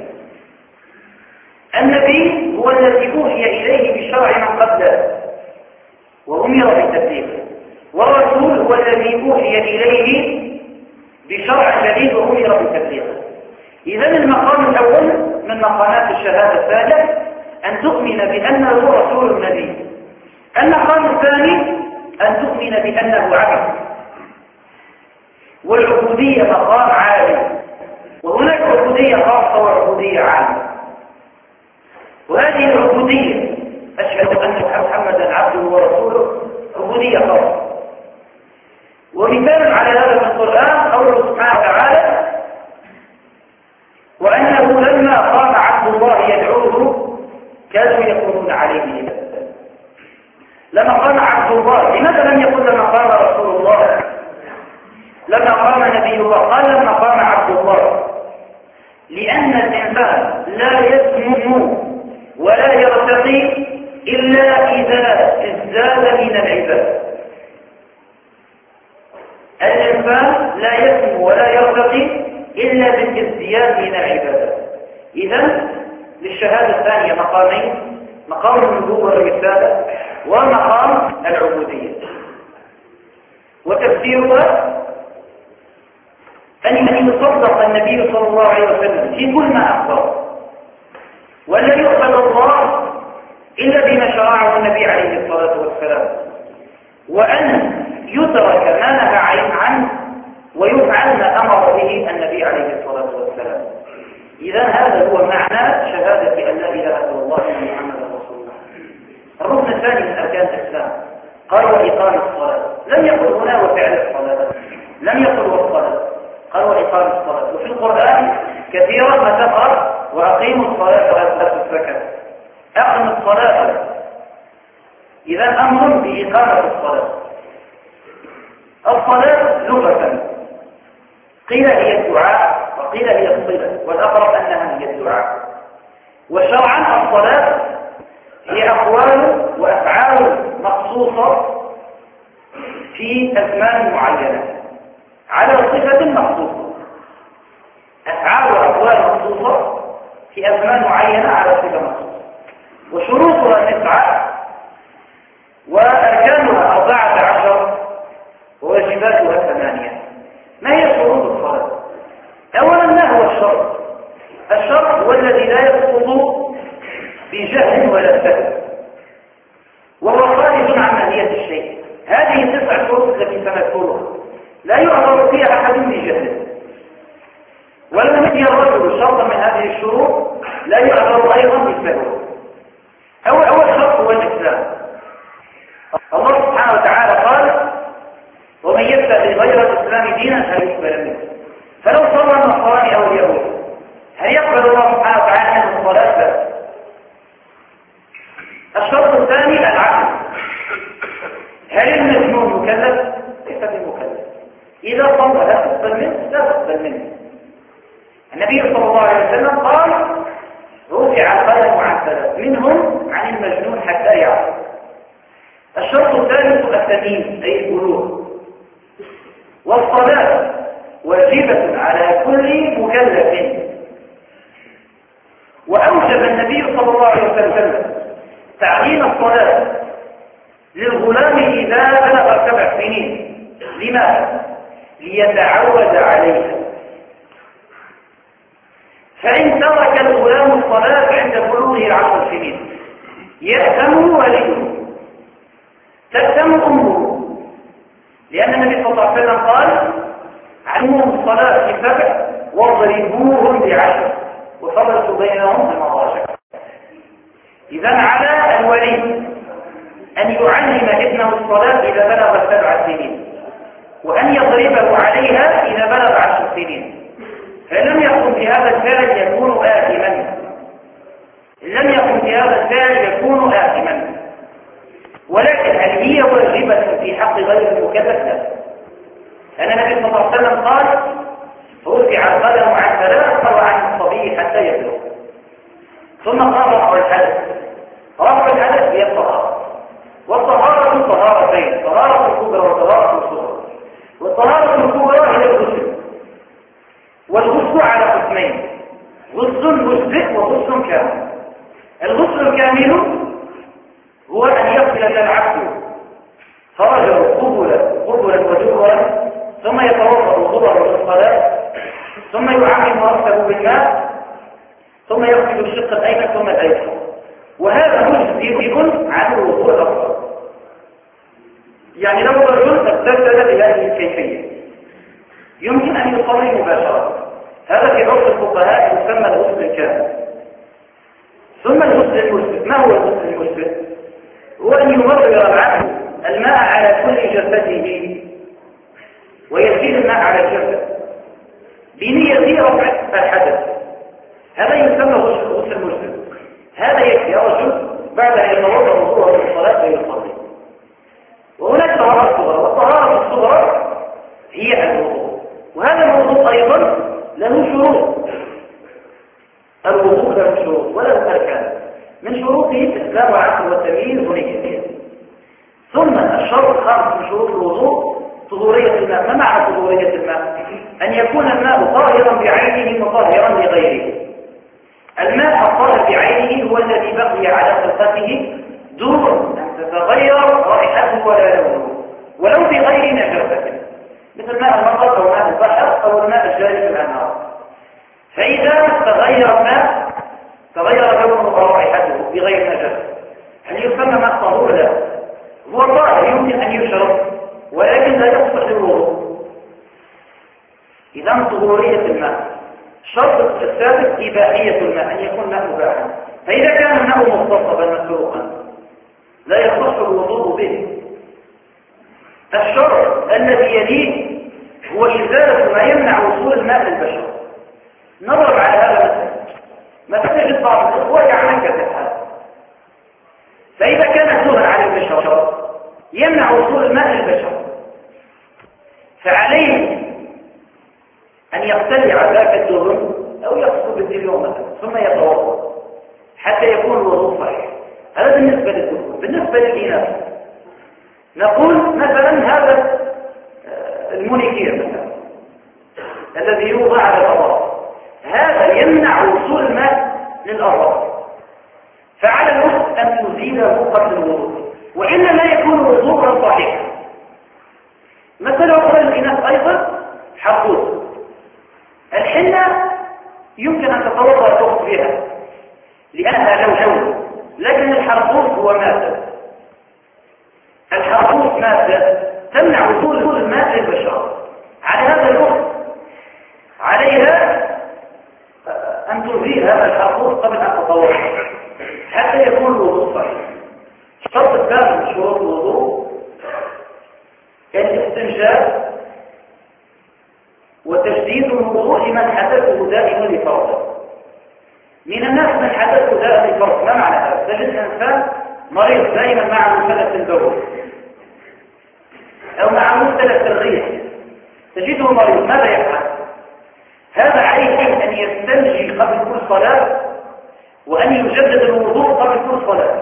A: النبي هو الذي أوحي إليه بشرع من قبله وأمر بالتبليغ، والرسول هو الذي أوحي إليه بشرع جديد وأمر بالتبليغ. إذا المقام الأول من مقامات الشهادة الثالث أن تؤمن بأنه رسول النبي. المقام الثاني أن تؤمن بأنه عبد. والعبودية مقام عالي، وهناك عبودية خاصة وعبودية عامة. وهذه العبودية أشهد أن محمدا عبده ورسوله عبودية خاصة. ومثال على هذا في القرآن قوله سبحانه وتعالى: وأنه لما قام عبد الله يدعوه كانوا يكونون عليه لباسا. لما قام عبد الله، لماذا لم يقل لما قام رسول الله؟ لما قام نبي الله، قال لما قام عبد الله، لأن الإنسان لا يسمو ولا يرتقي إلا إذا ازداد من العبادة. الإنسان لا يسمو ولا يرتقي إلا بالازدياد من العبادة. إذن للشهادة الثانية مقامين: مقام النبوة والرسالة ومقام العبودية. وتفسيرها أن يصدق النبي صلى الله عليه وسلم في كل ما أخبر، ولا يقبل الله إلا بما شرعه النبي عليه الصلاة والسلام، وأن يترك ما نهى عنه ويفعل ما أمر به النبي عليه الصلاة والسلام. إذا هذا هو معنى شهادة أن لا إله إلا الله وأن محمدا رسول الله. الركن الثاني من أركان الإسلام قال وإقام الصلاة. لم يقل هنا وفعل الصلاة، لم يقل والصلاة، قال وإقام الصلاة. وفي القرآن كثيرا ما تقرأ وأقيموا الصلاة وآتوا الزكاة. أقم الصلاة، إذا أمر بإقامة الصلاة. الصلاة لغة قيل هي الدعاء وقيل هي الصلة، والأقرب أنها هي الدعاء. وشرعا الصلاة هي أقوال وأفعال مخصوصة في أزمان معينة على صفة مخصوصة، أفعال وأقوال مخصوصة في أزمان معينة على صفة مخصوصة. وشروطها 9 وأركانها 14 وواجباتها 8. ما هي شروط الصلاة؟ أولا ما هو الشرط؟ الشرط هو الذي لا يسقط بجهل ولا سهل، وهو خارج عن ماهية الشيء. هذه 9 شروط التي سنذكرها لا يعذر فيها أحد بجهل، ولم يأتي الرجل شرطا من هذه الشروط لا يعذر أيضا بالسهل. أول شرط هو الإسلام. الله سبحانه وتعالى قال ومن يبتغي غير الإسلام دينا فيقبل منه. فلو صلى النصراني أو اليهود هل يقبل الله سبحانه وتعالى منه الصلاة؟ لا. الشرط الثاني العقل. هل المجنون مكلف؟ ليس بمكلف. إذا صلى لا تقبل منه، لا تقبل منه. النبي صلى الله عليه وسلم قال رفع القلم عن 3 منهم عن المجنون حتى يعقل. الشرط الثالث التمييز أي البلوغ. والصلاة واجبة على كل مكلف، وأوجب النبي صلى الله عليه وسلم تعليم الصلاة للغلام إذا بلغ 7 سنين. لماذا؟ ليتعود عليها. فإن ترك الغلام الصلاة عند بلوغه 10 سنين يأثم والده، تأثم أمه، لأن النبي صلى الله عليه وسلم قال علموهم الصلاة في 7 واضربوهم ب10 وفرقوا بينهم بالمضاجع. إذا على الولي أن يعلم ابنه الصلاة إذا بلغ 7 سنين، وأن يضربه عليها إذا بلغ 10 سنين. فإن لم يقم بهذا الفعل يكون آثما، إن لم يقم بهذا الفعل يكون آثما. ولكن هل هي واجبة في حق غير المكلف؟ لا. لأن النبي صلى الله عليه وسلم قال رفع القلم عن 3 وعن الصبي حتى يبلغ. ثم قال رفع الحدث. رفع الحدث هي الطهارة، والطهارة طهارتين: طهارة الكبرى وطهارة الصغرى. والطهارة الكبرى هي الغسل، والغسل على قسمين: غسل مجزئ وغسل كامل. الغسل الكامل هو أن يغسل العبد فرجه قبلا وجبرا، ثم يتوضأ الظهر والصلاة، ثم يعمم رأسه بالماء، ثم يغسل الشق الأيمن ثم الأيسر. وهذا مجزئ عن الوضوء الأفضل. يعني لو الرجل اغتسل بهذه الكيفية يمكن أن يصلي مباشرة. هذا في عرف الفقهاء يسمى الغسل الكامل. ثم الغسل المسبق. ما هو الغسل المسبق؟ هو أن يمرر العبد الماء على كل جسده ويزيد الماء على الجسد بنية رفع الحدث. هذا يسمى غسل المسبق. هذا يكفي رجل بعد أن يتوضأ وضوءه للصلاة فيصلي. وهناك طهارة صغرى، والطهارة الصغرى هي الوضوء. الوضوء أيضا له شروط. الوضوء له شروط وله أركان، من شروطه الإسلام والعقل والتمييز ونية. ثم الشرط الخامس من شروط الوضوء طهورية الماء. ما معنى طهورية الماء؟ أن يكون الماء طاهرا بعينه مطهرا لغيره. الماء الطاهر بعينه هو الذي بقي على خلقته دون أن تتغير رائحته ولا لونه، ولو بغير نجاسة، مثل ماء المطر أو ماء البحر أو الماء الجاري في الأنهار. فإذا تغير الماء تغير لونه ورائحته بغير نجاسة، هل يسمى ماء طهور؟ لا، هو طاهر يمكن أن يشرب ولكن لا يصلح للوضوء. إذا طهورية الماء. الشرط الثالث إباحية الماء، أن يكون ماء مباحا. فإذا كان الماء مغتصبا مسروقا لا يصح الوضوء به. الشرط الذي يليه هو إزالة ما يمنع وصول الماء للبشر. نضرب على هذا مثلا تجد بعض الإخوة يعمل كذا. فإذا كان الدهن على البشر يمنع وصول الماء للبشر، فعليه أن يقتلع ذاك الدهن أو يقصد بالدليون مثلا ثم يتوضأ حتى يكون الوضوء صحيح. هذا بالنسبة للدهن. بالنسبة للإناث نقول مثلا هذا المونيكير مثلا الذي يوضع على الأرض، هذا يمنع وصول الماء للأرض، فعلى الوقت أن تزيله قبل الوضوء، وإلا لا يكون وضوءا صحيحا. مثلا أخرى الإناث أيضا حقوق الحنة يمكن أن تتوضأ تخط بها لأنها لون، لكن الحرقوق هو مادة. الحرقوق مادة تمنع وصول الماء للبشر. على هذا الوقت عليها أن تزيل هذا الحرقوق قبل أن تتوضأ حتى يكون الوضوء صحيح. الشرط الثاني من شروط الوضوء الاستنجاء وتجديد الوضوء لمن حدثه دائما لفرضه. من الناس من حدثه دائما لفرض. ما معنى هذا؟ تجد إنسان مريض دائما مع مختلف البول أو مع مختلف الريح، تجده مريض، ماذا يفعل؟ هذا عليه أن يستنجي قبل كل صلاة وأن يجدد الوضوء قبل كل صلاة.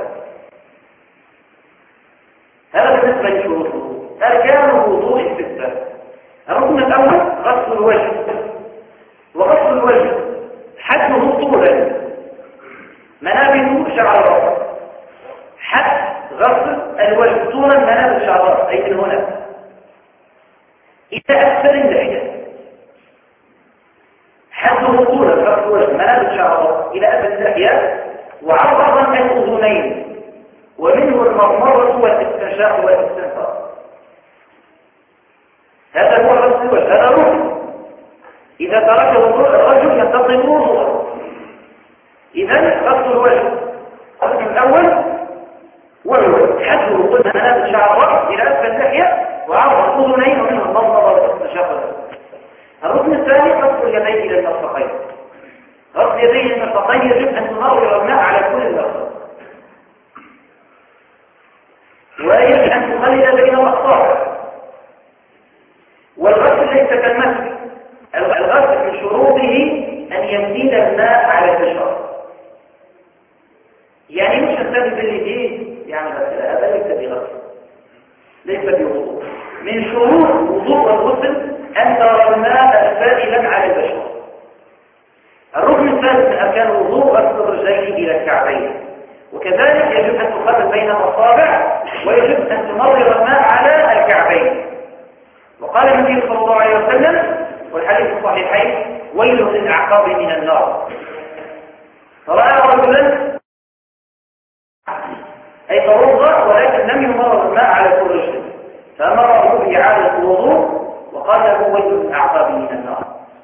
A: هذا بالنسبة لشروط الوضوء. أركان الوضوء الستة. الركن الأول غسل الوجه، وغسل الوجه حده طولا منابت شعر الرأس. حد غسل الوجه طولا منابت شعر الرأس أي من هنا إلى أسفل اللحية. حده طولا غسل الوجه منابت شعر الرأس إلى أسفل اللحية، وعرضا الأذنين، ومنه المضمرة والاستنشاق والاستنثار. هذا هو غسل الوجه، هذا ركن. إذا تركه الرجل ينتقض وضوءه. إذا غسل الوجه الركن الأول وهو حده قلنا منابت شعر الرأس إلى أسفل اللحية وعرض الأذنين، ومنه المضمرة والاستنشاق. الركن الثاني غسل اليدين إلى المرفقين. غسل يدين المرفقين يجب أن تمرر الماء على كل المرفق، ويجب أن تخلل بين الأصابع. والغسل ليس كالمسح. الغسل من شروطه أن يزيد الماء على البشرة. يعني مش هنسبب باليدين يعني غسل، هذا ليس بغسل، ليس بوضوء. من شروط وضوء الغسل أن ترى الماء سائلا على البشرة. الركن الثالث من أركان الوضوء غسل الرجلين إلى الكعبين، وكذلك يجب أن تخلل بين الأصابع، ويجب أن تمرر الماء على الكعبين. وقال النبي صلى الله عليه وسلم والحديث الصحيحين: ويل للأعقاب من النار. فرأى رجلا أي توضأ ولكن لم يمرر الماء على كل رجل، فأمره بإعادة الوضوء وقال له: ويل للأعقاب من النار.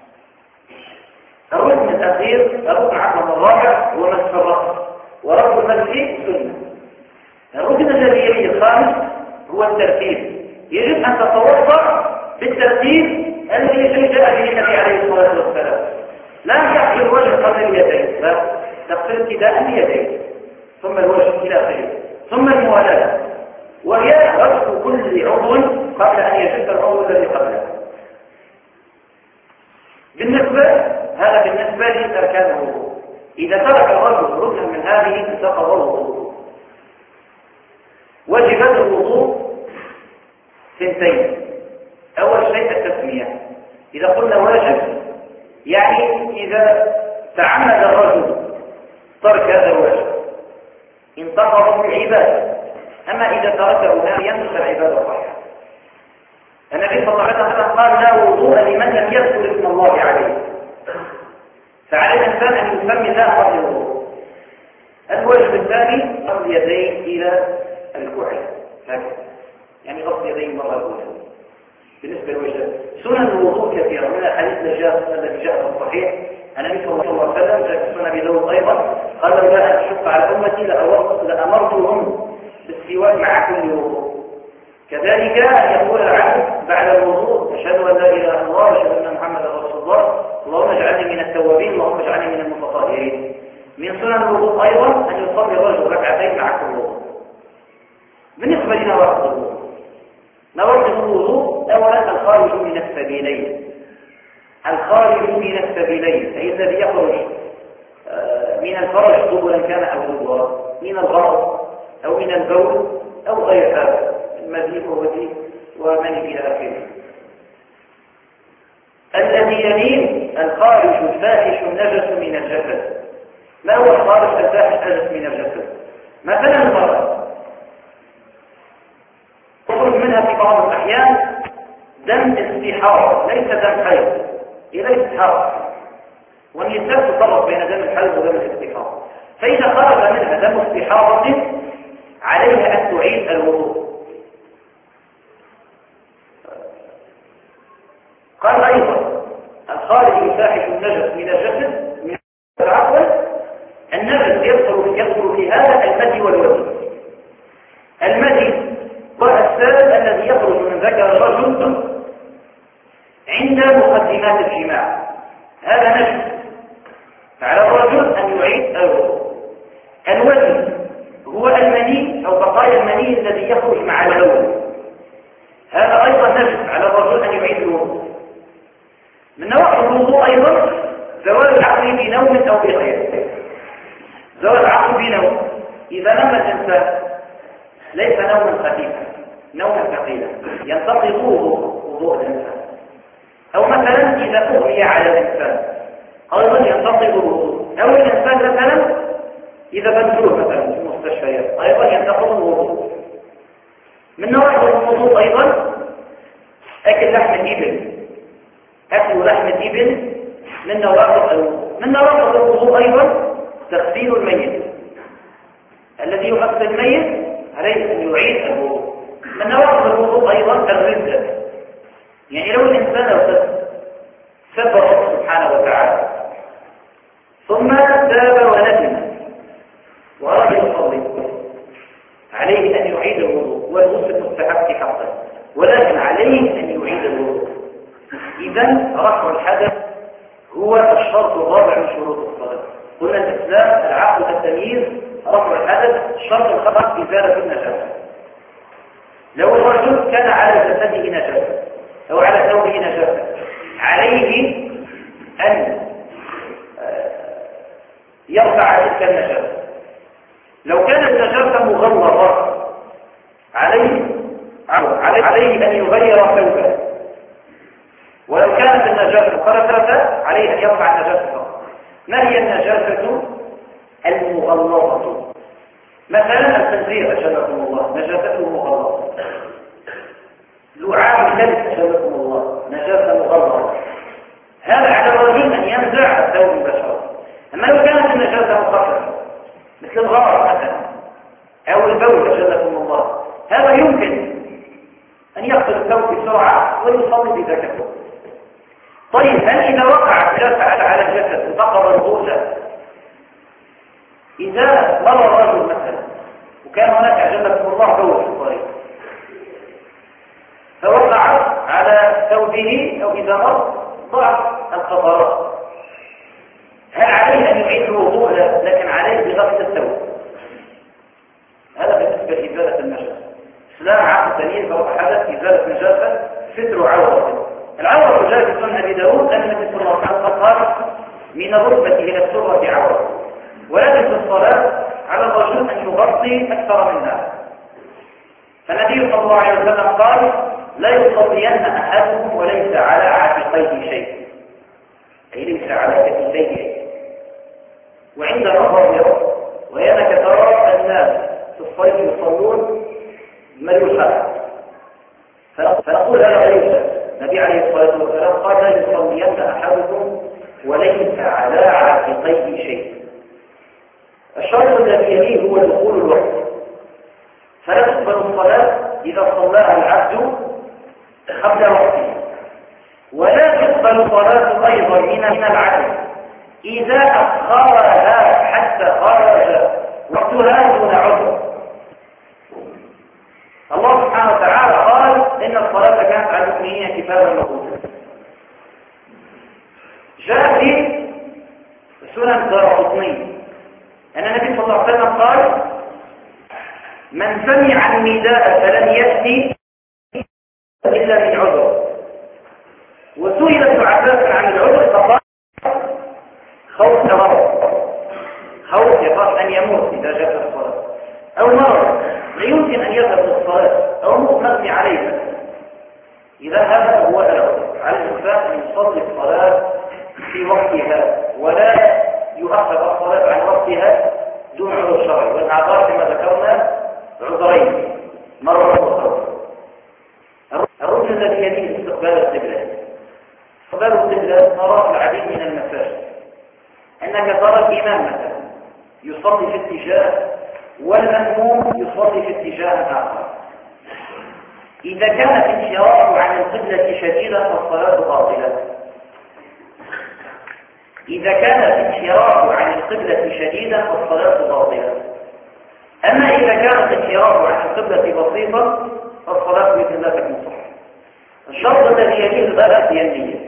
A: الركن الأخير الركن الرابع هو مسح الرأس، ورفع المسح سنة. الركن الذي يليه الخامس هو الترتيب. يجب أن تتوضأ بالترتيب الذي جاء به النبي عليه الصلاة والسلام. لا تغسل الوجه قبل اليدين، لا، تغسل ابتداء اليدين ثم الوجه إلى آخره، ثم الموالاة، وهي غسل كل عضو قبل أن يجف العضو الذي قبله. هذا بالنسبة لأركان الوضوء. إذا ترك الرجل ركنا من هذه انتقض الوضوء. واجبات الوضوء ثنتين. أول شيء التسمية. إذا قلنا واجب يعني إذا تعمد الرجل ترك هذا الواجب انتقضت العبادة. أما إذا تركه ناسيا فالعبادة صحيحة. النبي صلى الله عليه وسلم قال لا وضوء لمن لم يذكر اسم الله عليه. فعلى الإنسان أن يسمي الله قبل الوضوء. الواجب الثاني غسل اليدين إلى الكوعين هكذا، يعني غسل اليدين مرة أولى. بالنسبة للوجه سنن الوضوء كثيرة. من الحديث الذي جاء في الصحيح النبي صلى الله عليه وسلم جاء في سنن أبي داود أيضا قال لولا أن أشق على أمتي لأمرتهم بالسواك مع كل وضوء. كذلك أن يقول العبد بعد الوضوء أشهد أن لا إله إلا الله وأشهد أن محمدا رسول الله اللهم اجعلني من التوابين اللهم اجعلني من المتطهرين. من سنن الوضوء أيضا أن يصلي الرجل ركعتين مع كل وضوء. بالنسبة لنواقض الوضوء، نواقض الوضوء أولا الخارج من السبيلين. الخارج من السبيلين أي الذي يخرج من الفرج قبلا كان أو دبرا، من الغرض أو من البول أو غير هذا، المذي والودي ومن إلى آخره. الذي يليه الخارج الفاحش النجس من الجسد. ما هو الخارج الفاحش النجس من الجسد؟ مثلا المرأة تخرج منها في بعض الأحيان دم استحاضة ليس دم حيض، إلى استحاضة، والنساء تفرق بين دم الحيض ودم الاستحاضة. فإذا خرج منها دم استحاضة عليها أن تعيد الوضوء. قال أيضا الخارج الفاحش النجس من الجسد من العقل. النجس يدخل في هذا المدي والودي. المدي هو السبب الذي يخرج من ذكر الرجل عند مقدمات الجماع، هذا نجس، فعلى الرجل أن يعيد الوضوء. الودي هو المني أو بقايا المني الذي يخرج مع البول، هذا أيضا نجس، على الرجل أن يعيد الوضوء. من نواقض الوضوء أيضا زوال العقل بنوم أو بغيره. زوال العقل بنوم، إذا نام الإنسان ليس نوما خفيفا، نوما ثقيلا ينتقض وضوء الإنسان. أو مثلا إذا أغمي على الإنسان أيضا ينتقض الوضوء. أو الإنسان مثلا إذا بنزول مثلا في المستشفيات أيضا ينتقض الوضوء. من نواقض الوضوء أيضا أكل لحم الإبل. أكل لحم الإبل من نواقض الوضوء. من نواقض الوضوء أيضا تغسيل الميت. الذي يغسل الميت عليه أن يعيد الوضوء. من نواقض الوضوء أيضا الردة، يعني لو الإنسان سب الله سبحانه وتعالى ثم تاب وندم وأراد يصلي عليه أن يعيد الوضوء، والغسل مستحب في حقه، ولكن عليه أن يعيد الوضوء. إذن رفع الحدث هو الشرط الرابع من شروط الصلاة. قلنا الإسلام العقل التمييز، رفع الحدث، الشرط الخامس إزالة النجاسة. لو الرجل كان على جسده نجاسة أو على ثوبه نجاسة عليه أن يرفع تلك النجاسة. لو كانت النجاسة مغلظة عليه أن يغير ثوبه، ولو كانت النجاسة خرجت عليه أن يرفع النجاسة فقط. ما هي النجاسة المغلظة؟ مثلا الخنزير أجلكم الله نجاسته مغلظة، لعاب الكلب أجلكم الله نجاسة مغلظة. هذا على الرجل أن ينزع الثوب مباشرة. أما لو كانت النجاسة مخففة مثل الغار مثلا أو البول أجلكم الله، هذا يمكن أن يغسل الثوب بسرعة ويصلي بذاك الثوب. طيب هل إذا وقع النجاسة على الجسد انتقض الوضوء؟ لا. إذا مر الرجل مثلا وكان هناك أجلكم الله بول في الطريق فوقع على ثوبه أو إذا مر ضعف القطرات، هل عليه أن يعيد الوضوء؟ لا، لكن عليه بغسل الثوب. هذا بالنسبة لإزالة النجاسة. إسلام عقل تمييز رفع حدث إزالة نجاسة ستر عورة. العورة جاء في سنن أبي داود أن النبي صلى الله عليه وسلم قال من الركبة إلى السرة عورة، ولكن في الصلاة على الرجل أن يغطي أكثر منها. فالنبي صلى الله عليه وسلم قال لا يصلين أحدكم وليس على عاتقيه شيء، أي ليس على كتفيه شيء. وعند نظر ويانا كثرة الناس في الصيف يصلون ملوحة، فنقول هذا ليس. النبي عليه الصلاة والسلام قال لا يصلين أحدكم وليس على عاتقيه شيء. الشرط الذي يليه هو دخول الوقت، فلا تقبل الصلاة إذا صلاها العبد قبل وقته، ولا تقبل صلاة أيضا من العبد إذا أخرها حتى خرج وقتها دون عذر. الله سبحانه وتعالى قال إن الصلاة كانت على المؤمنين كتابا موقوتا. جاء في سنن الدارقطني أن النبي صلى الله عليه وسلم قال من سمع النداء فلم يأتي إلا من عذر. وسئل ابن عباس عن العذر فقال خوف مرض، خوف يخاف أن يموت إذا جاء الصلاة، أو مرض لا يمكن أن يذهب للصلاة، أو مغمى عليها. إذا هذا هو العذر، على الإنسان أن يصلي الصلاة في وقتها ولا يؤخر الصلاة عن وقتها دون عذر شرعي. والأعذار كما ذكرنا عذرين، مرض وخوف. الركن الذي يليه استقبال القبلة. استقبال القبلة نراه في العديد من المساجد، أنك ترى الإمام مثلا يصلي في اتجاه والمأموم يصلي في اتجاه آخر. إذا كانت انحرافه عن القبلة شديدا فالصلاة باطلة. إذا كانت انحرافه عن القبلة شديدا فالصلاة باطلة. أما إذا كانت انحرافه عن القبلة بسيطا فالصلاة بإذن الله تكون صحيحة. الشرط الذي يليه الصلاة هي النية.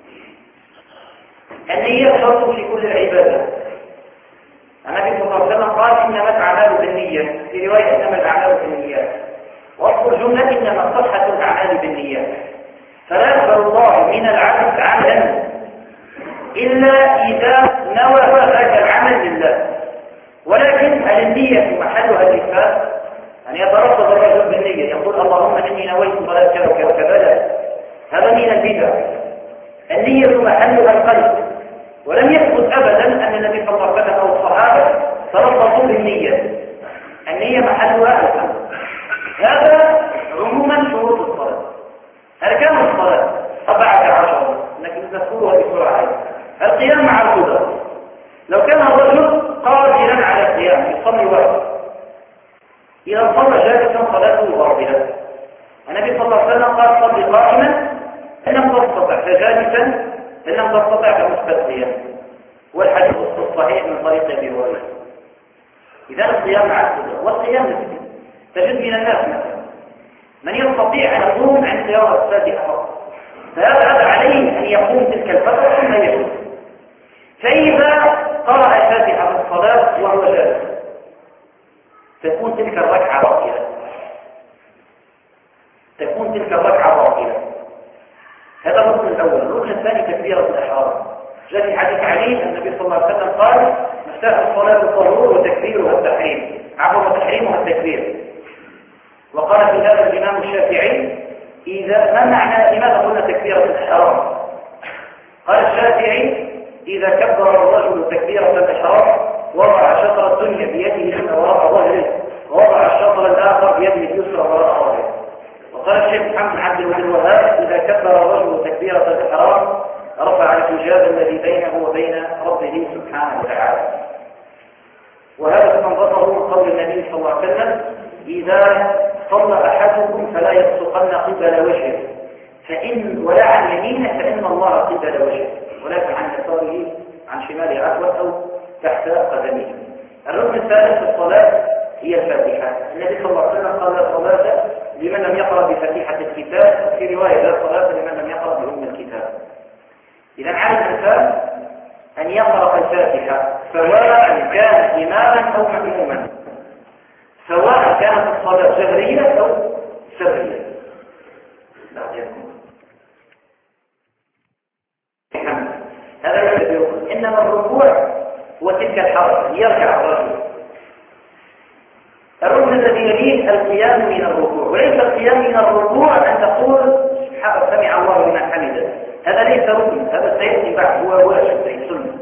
A: النية شرط في كل العبادات. النبي صلى الله عليه وسلم قال إنما الأعمال بالنية، في رواية إنما الأعمال بالنيات. وأصل الجملة إنما صحة الأعمال بالنيات. فلا يقبل الله من العبد عملا إلا إذا نوى ذاك العمل لله. ولكن هل النية محلها الإفساد؟ أن يترصد الرجل بالنية يقول اللهم إني نويت صلاة كذا وكذا، هذا من البدع. النية محلها القلب، ولم يثبت أبدا أن النبي صلى الله عليه وسلم أو الصحابة ترصدوا بالنية. النية محلها القلب. هذا عموما شروط الصلاة. أركان الصلاة 14 لكن تذكرها بسرعة. القيام مع القدرة. لو كان الرجل قادرا على القيام يصلي وحده، إذا صلى جالسا صلاته باطلة. النبي صلى الله عليه وسلم قال صلي قائما إن لم تستطع فجالسا إن لم تستطع فمستلقيا، والحديث الصحيح من طريق أبي هريرة. إذا القيام مع القدرة والقيام نسبي. تجد من الناس مثلا من يستطيع أن يقوم عن قراءة الفاتحة فقط، فهذا عليه أن يقوم تلك الفترة ثم يجوز. فإذا قرأ الفاتحة في الصلاة وهو جالس تكون تلك الركعة باطلة. تكون تلك الركعة باطلة. هذا الركن الأول. الركن الثاني تكبيرة الإحرام. جاء في حديث علي النبي صلى الله عليه وسلم قال مفتاح الصلاة الطهور وتكبيرها التحريم، عفوا تحريمها التكبير. وقال في هذا الإمام الشافعي ما معنى لماذا قلنا تكبيرة الإحرام؟ قال الشافعي إذا كبر الرجل تكبيرة الإحرام وضع شطر الدنيا بيده اليمنى وراء ظهره ووضع الشطر الآخر بيده اليسرى وراء ظهره. وقال الشيخ محمد عبد الوهاب إذا كبر الرجل تكبيرة الإحرام رفع الحجاب الذي بينه وبين ربه سبحانه وتعالى. وهذا استنبطه من قول النبي صلى الله عليه وسلم إذا صلى أحدكم فلا يبصقن قبل وجهه ولا عن يمينه فإن الله قبل وجهه، ولكن عن يساره عن شماله عفوا أو تحت قدمه. الركن الثالث في الصلاة هي الفاتحة. النبي صلى الله عليه وسلم قال لا صلاة لمن لم يقرأ بفاتحة الكتاب، في رواية لا صلاة لمن لم يقرأ بأم الكتاب. إذا على الإنسان أن يقرأ الفاتحة سواء كان إماما أو مأموما، سواء كانت الصلاة جهرية أو سرية. لا يكون ليس بركن، إنما الركوع هو تلك الحركة يركع الرجل. الركن الذي يليه القيام من الركوع، وليس القيام من الركوع أن تقول سمع الله لمن حمده، هذا ليس ركن، هذا سيأتي بعد، هو واجب زي سنة.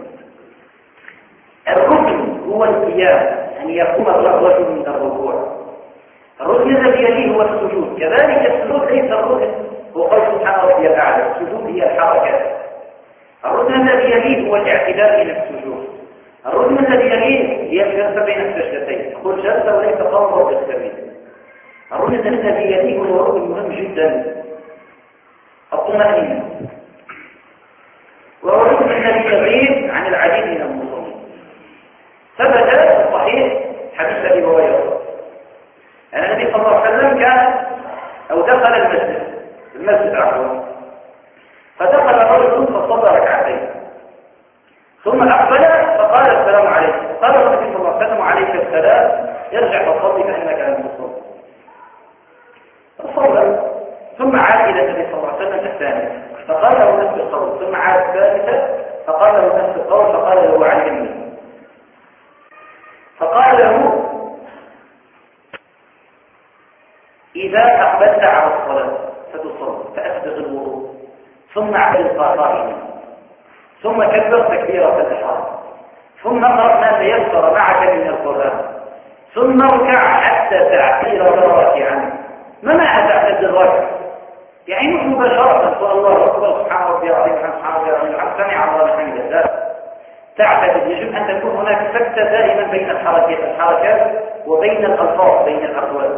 A: الركن هو القيام، أن يقوم الرجل من الركوع. الركن الذي يليه هو السجود، كذلك السجود ليس الركن، هو قول سبحانه ربي الأعلى، السجود هي الحركة. الركن الذي يليه هو الاعتدال من السجود. الركن الذي يليه هي الجلسة بين السجدتين، قل جلسة وليس قوم رب السبيل. الركن الذي يليه هو ركن مهم جدا، الطمأنينة، وهو الركن الذي يغيب عن العديد من المصلين. ثبت في الصحيح حديث أبي هريرة أن النبي صلى الله عليه وسلم كان أو دخل المسجد عفوا، فدخل الرجل فصلى ركعتين ثم أقبل فقال السلام عليكم، قال النبي صلى الله عليه وسلم عليك السلام، ارجع فصلي فإنك لم تصلي. فصلى ثم عاد إلى النبي صلى الله عليه وسلم الثانية فقال له نفس القول، ثم عاد الثالثة فقال له نفس القول، فقال له علمني، فقال له إذا أقبلت على الصلاة فتصلي فأسبغ الوضوء ثم اعتدل قائما ثم كبر تكبيرة الإحرام ثم اقرأ ما تيسر معك من القرآن ثم اركع حتى تعتدل راكعا. ما معنى تعتدل راكعا؟ يعني مش مباشرة تقول الله أكبر سبحان ربي العظيم سبحان ربي العظيم سمع الله لمن حمده، لا، تعتدل يجب أن تكون هناك سكتة دائما بين الحركات وبين الألفاظ، بين الأقوال.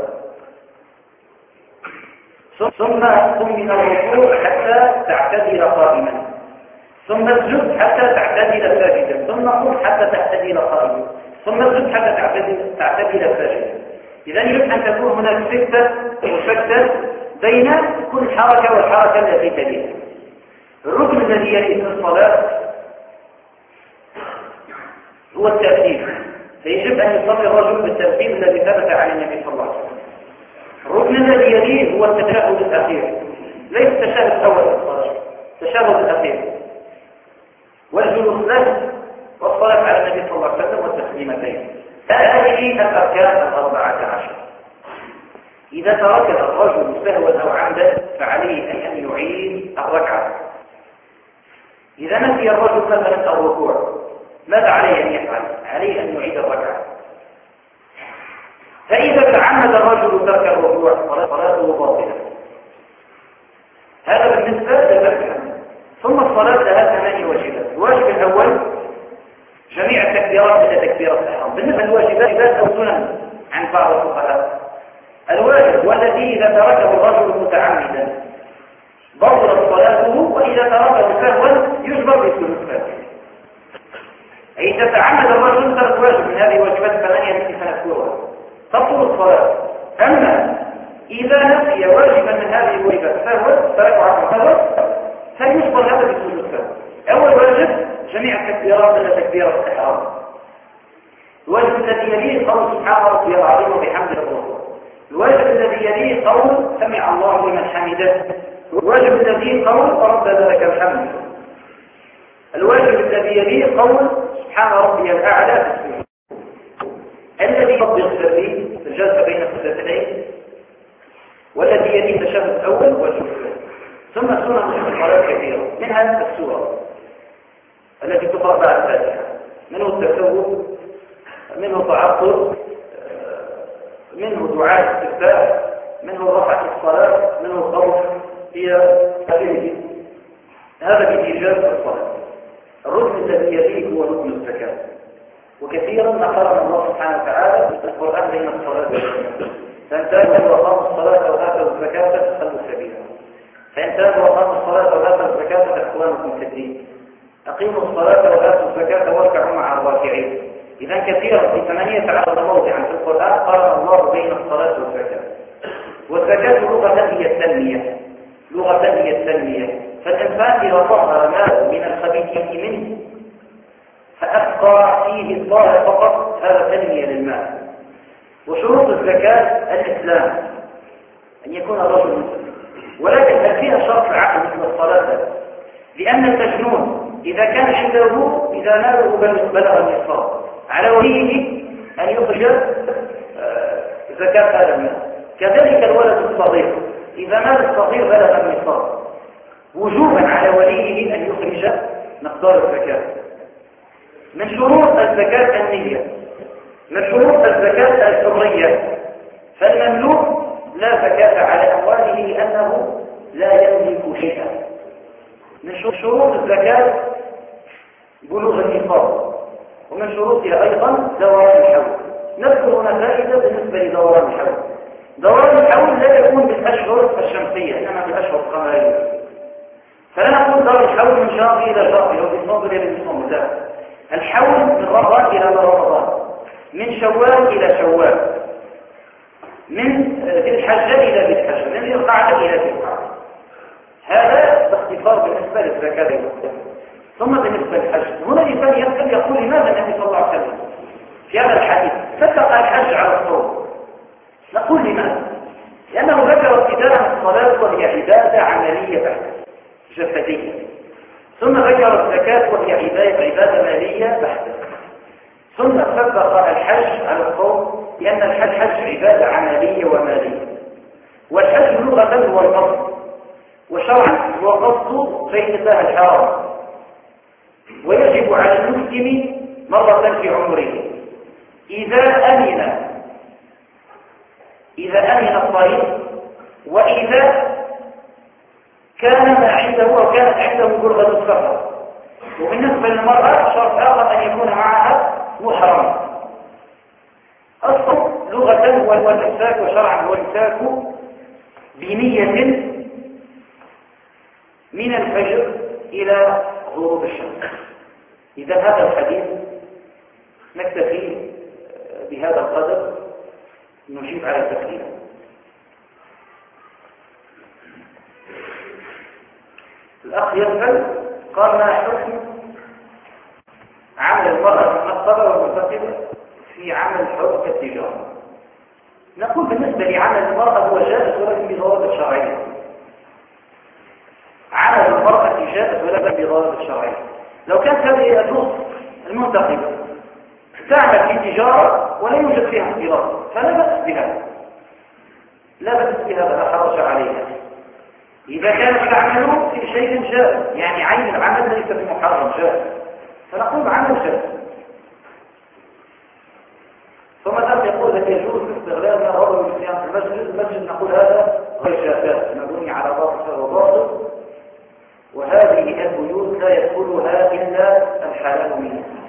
A: ثم قم من الركوع حتى تعتدل قائما، ثم اسجد حتى تعتدل ساجدا، ثم قم حتى تعتدل قائما، ثم اسجد حتى تعتدل ساجدا. إذا يجب أن تكون هناك سكتة بين كل حركة والحركة التي تليها. الركن الذي يلي في الصلاة هو الترتيب، فيجب أن يصلي الرجل بالترتيب الذي ثبت عن النبي صلى الله عليه وسلم. الركن الذي يليه هو التشهد الأخير، ليس التشهد الأول في الصلاة، التشهد الأخير والجلوس له والصلاة على النبي صلى الله عليه وسلم والتسليمتين. هذه الأركان 14. إذا ترك الرجل سهوا أو عمدا فعليه أن يعيد الركعة. إذا نسي الرجل مثلا الركوع ماذا عليه أن يفعل؟ عليه أن يعيد الركعة. فإذا تعمد الرجل ترك الركوع صلاته باطلة. هذا بالنسبة للركعة. ثم الصلاة لها 8 واجبات. الواجب الأول جميع التكبيرات إلى تكبيرة الإحرام. بالنسبة للواجبات أو سنن عن بعض الفقهاء، الواجب والذي إذا تركه الرجل متعمدا بطلت صلاته، وإذا تركه سهوا يجبر بالسلوك. أي تتعمد الرجل ترك واجب من هذه الواجبات 8 التي سنذكرها تبطل الصلاة. أما إذا نسي واجبا من هذه الواجبات سهوا تركه عن سهوا فيجبر هذا بالسلوك. أول واجب جميع التكبيرات إلى تكبيرة الإحرام. الواجب الذي يليه قول سبحان ربي العظيم وبحمده الله. الواجب الذي يليه قول سمع الله لمن حمده. الواجب الذي قول ربنا لك الحمد. الواجب الذي يليه قول سبحان ربي الأعلى في السجود. الذي يطبق فيه الجلسة بين السجدتين، والذي يليه التشهد الأول والثاني. ثم سنن الصلاة كثيرة، منها السورة التي تقرأ بعد الفاتحة، منه التثوب، منه تعطر، منه دعاء الاستفتاح، منه الرفع في الصلاة، منه الخوف هي هذه. هذا بإيجاز الصلاة. الركن الذي يليه هو ركن الزكاة، وكثيرا ما قرن الله سبحانه وتعالى في القرآن بين الصلاة والزكاة. فإن تابوا وأقاموا الصلاة وآتوا الزكاة فخلوا سبيلا. فإن تابوا وأقاموا الصلاة وآتوا الزكاة فإخوانكم في الدين. أقيموا الصلاة وآتوا الزكاة واركعوا مع الراكعين. إذا كثيرا في 18 موضعا في القرآن قرن الله بين الصلاة والزكاة. والزكاة لغة هي التنمية، لغة هي التنمية. فالإنسان إذا ظهر ماله من الخبيث منه فأبقى فيه الظاهر فقط، هذا تنمية للمال. وشروط الزكاة الإسلام أن يكون الرجل مسلم، ولكن هل فيها شرط العقل مثل الصلاة؟ لأن المجنون إذا كان عنده، إذا ماله بلغ النصاب، على وليه أن يخرج زكاة هذا المال. كذلك الولد الصغير، إذا مال الصغير بلغ النصاب، وجوبا على وليه أن يخرج مقدار الزكاة. من شروط الزكاة النية، من شروط الزكاة الحرية، فالمملوك لا زكاة على أمواله لأنه لا يملك شيئا. من شروط الزكاة بلوغ النصاب، ومن شروطها أيضا دوران الحول. نذكر هنا فائدة بالنسبة لدوران الحول. دوران الحول لا يكون بالأشهر الشمسية، إنما بالأشهر القمرية. فلا نقول دوران الحول من شهر إلى شهر أو بالنظر إلى النصاب، لا، الحول من رمضان إلى رمضان، من شوال إلى شوال، من ذي الحجة إلى ذي الحجة، من ذي القعدة إلى ذي القعدة. هذا باختصار بالنسبة للزكاة. ثم بالنسبة للحج، هنا الإنسان يسأل يقول لماذا النبي صلى الله عليه وسلم في هذا الحديث سبق الحج على الصوم؟ نقول لماذا؟ لأنه ذكر ابتداء الصلاة وهي عبادة عملية بحتة جسدية، ثم ذكر الزكاة وهي عبادة مالية بحتة، ثم سبق الحج على الصوم لأن الحج عبادة عملية ومالية. والحج لغة هو القصد، وشرعا هو قصد بيت الله الحرام، ويجب على المسلم مرة في عمره إذا أمن الطريق، وإذا كان ما عنده وكانت عنده بلغة السفر. وبالنسبة للمرأة شرط آخر أن يكون معها محرم. أصلا لغة هو الإمساك، وشرعا هو الإمساك بنية من الفجر إلى غروب الشمس. إذا هذا الحديث نكتفي بهذا القدر، نجيب على التكليف. الأخ يسأل قال: ما حكم عمل المرأة المنقبة والمنتقبة في عمل حر كالتجارة؟ نقول بالنسبة لعمل المرأة هو جائز ولكن بضوابط شرعية. عمل المرأة جائز ولكن بضوابط شرعية. لو كانت هذه الأخت المنتقبة تعمل في تجارة ولا يوجد فيها اختلاط فلا بأس بهذا، لا بأس بهذا، لا حرج عليها. إذا كانت تعمل في شيء جائز، يعني عين العمل ليس بمحرم، جائز، فنقول عمل جائز. ثم الأخ يقول هل يجوز استغلال ما هو بالصيام في المسجد؟ نقول هذا غير جائز، مبني على باطل وباطل، وهذه البيوت لا يدخلها إلا الحلال منها.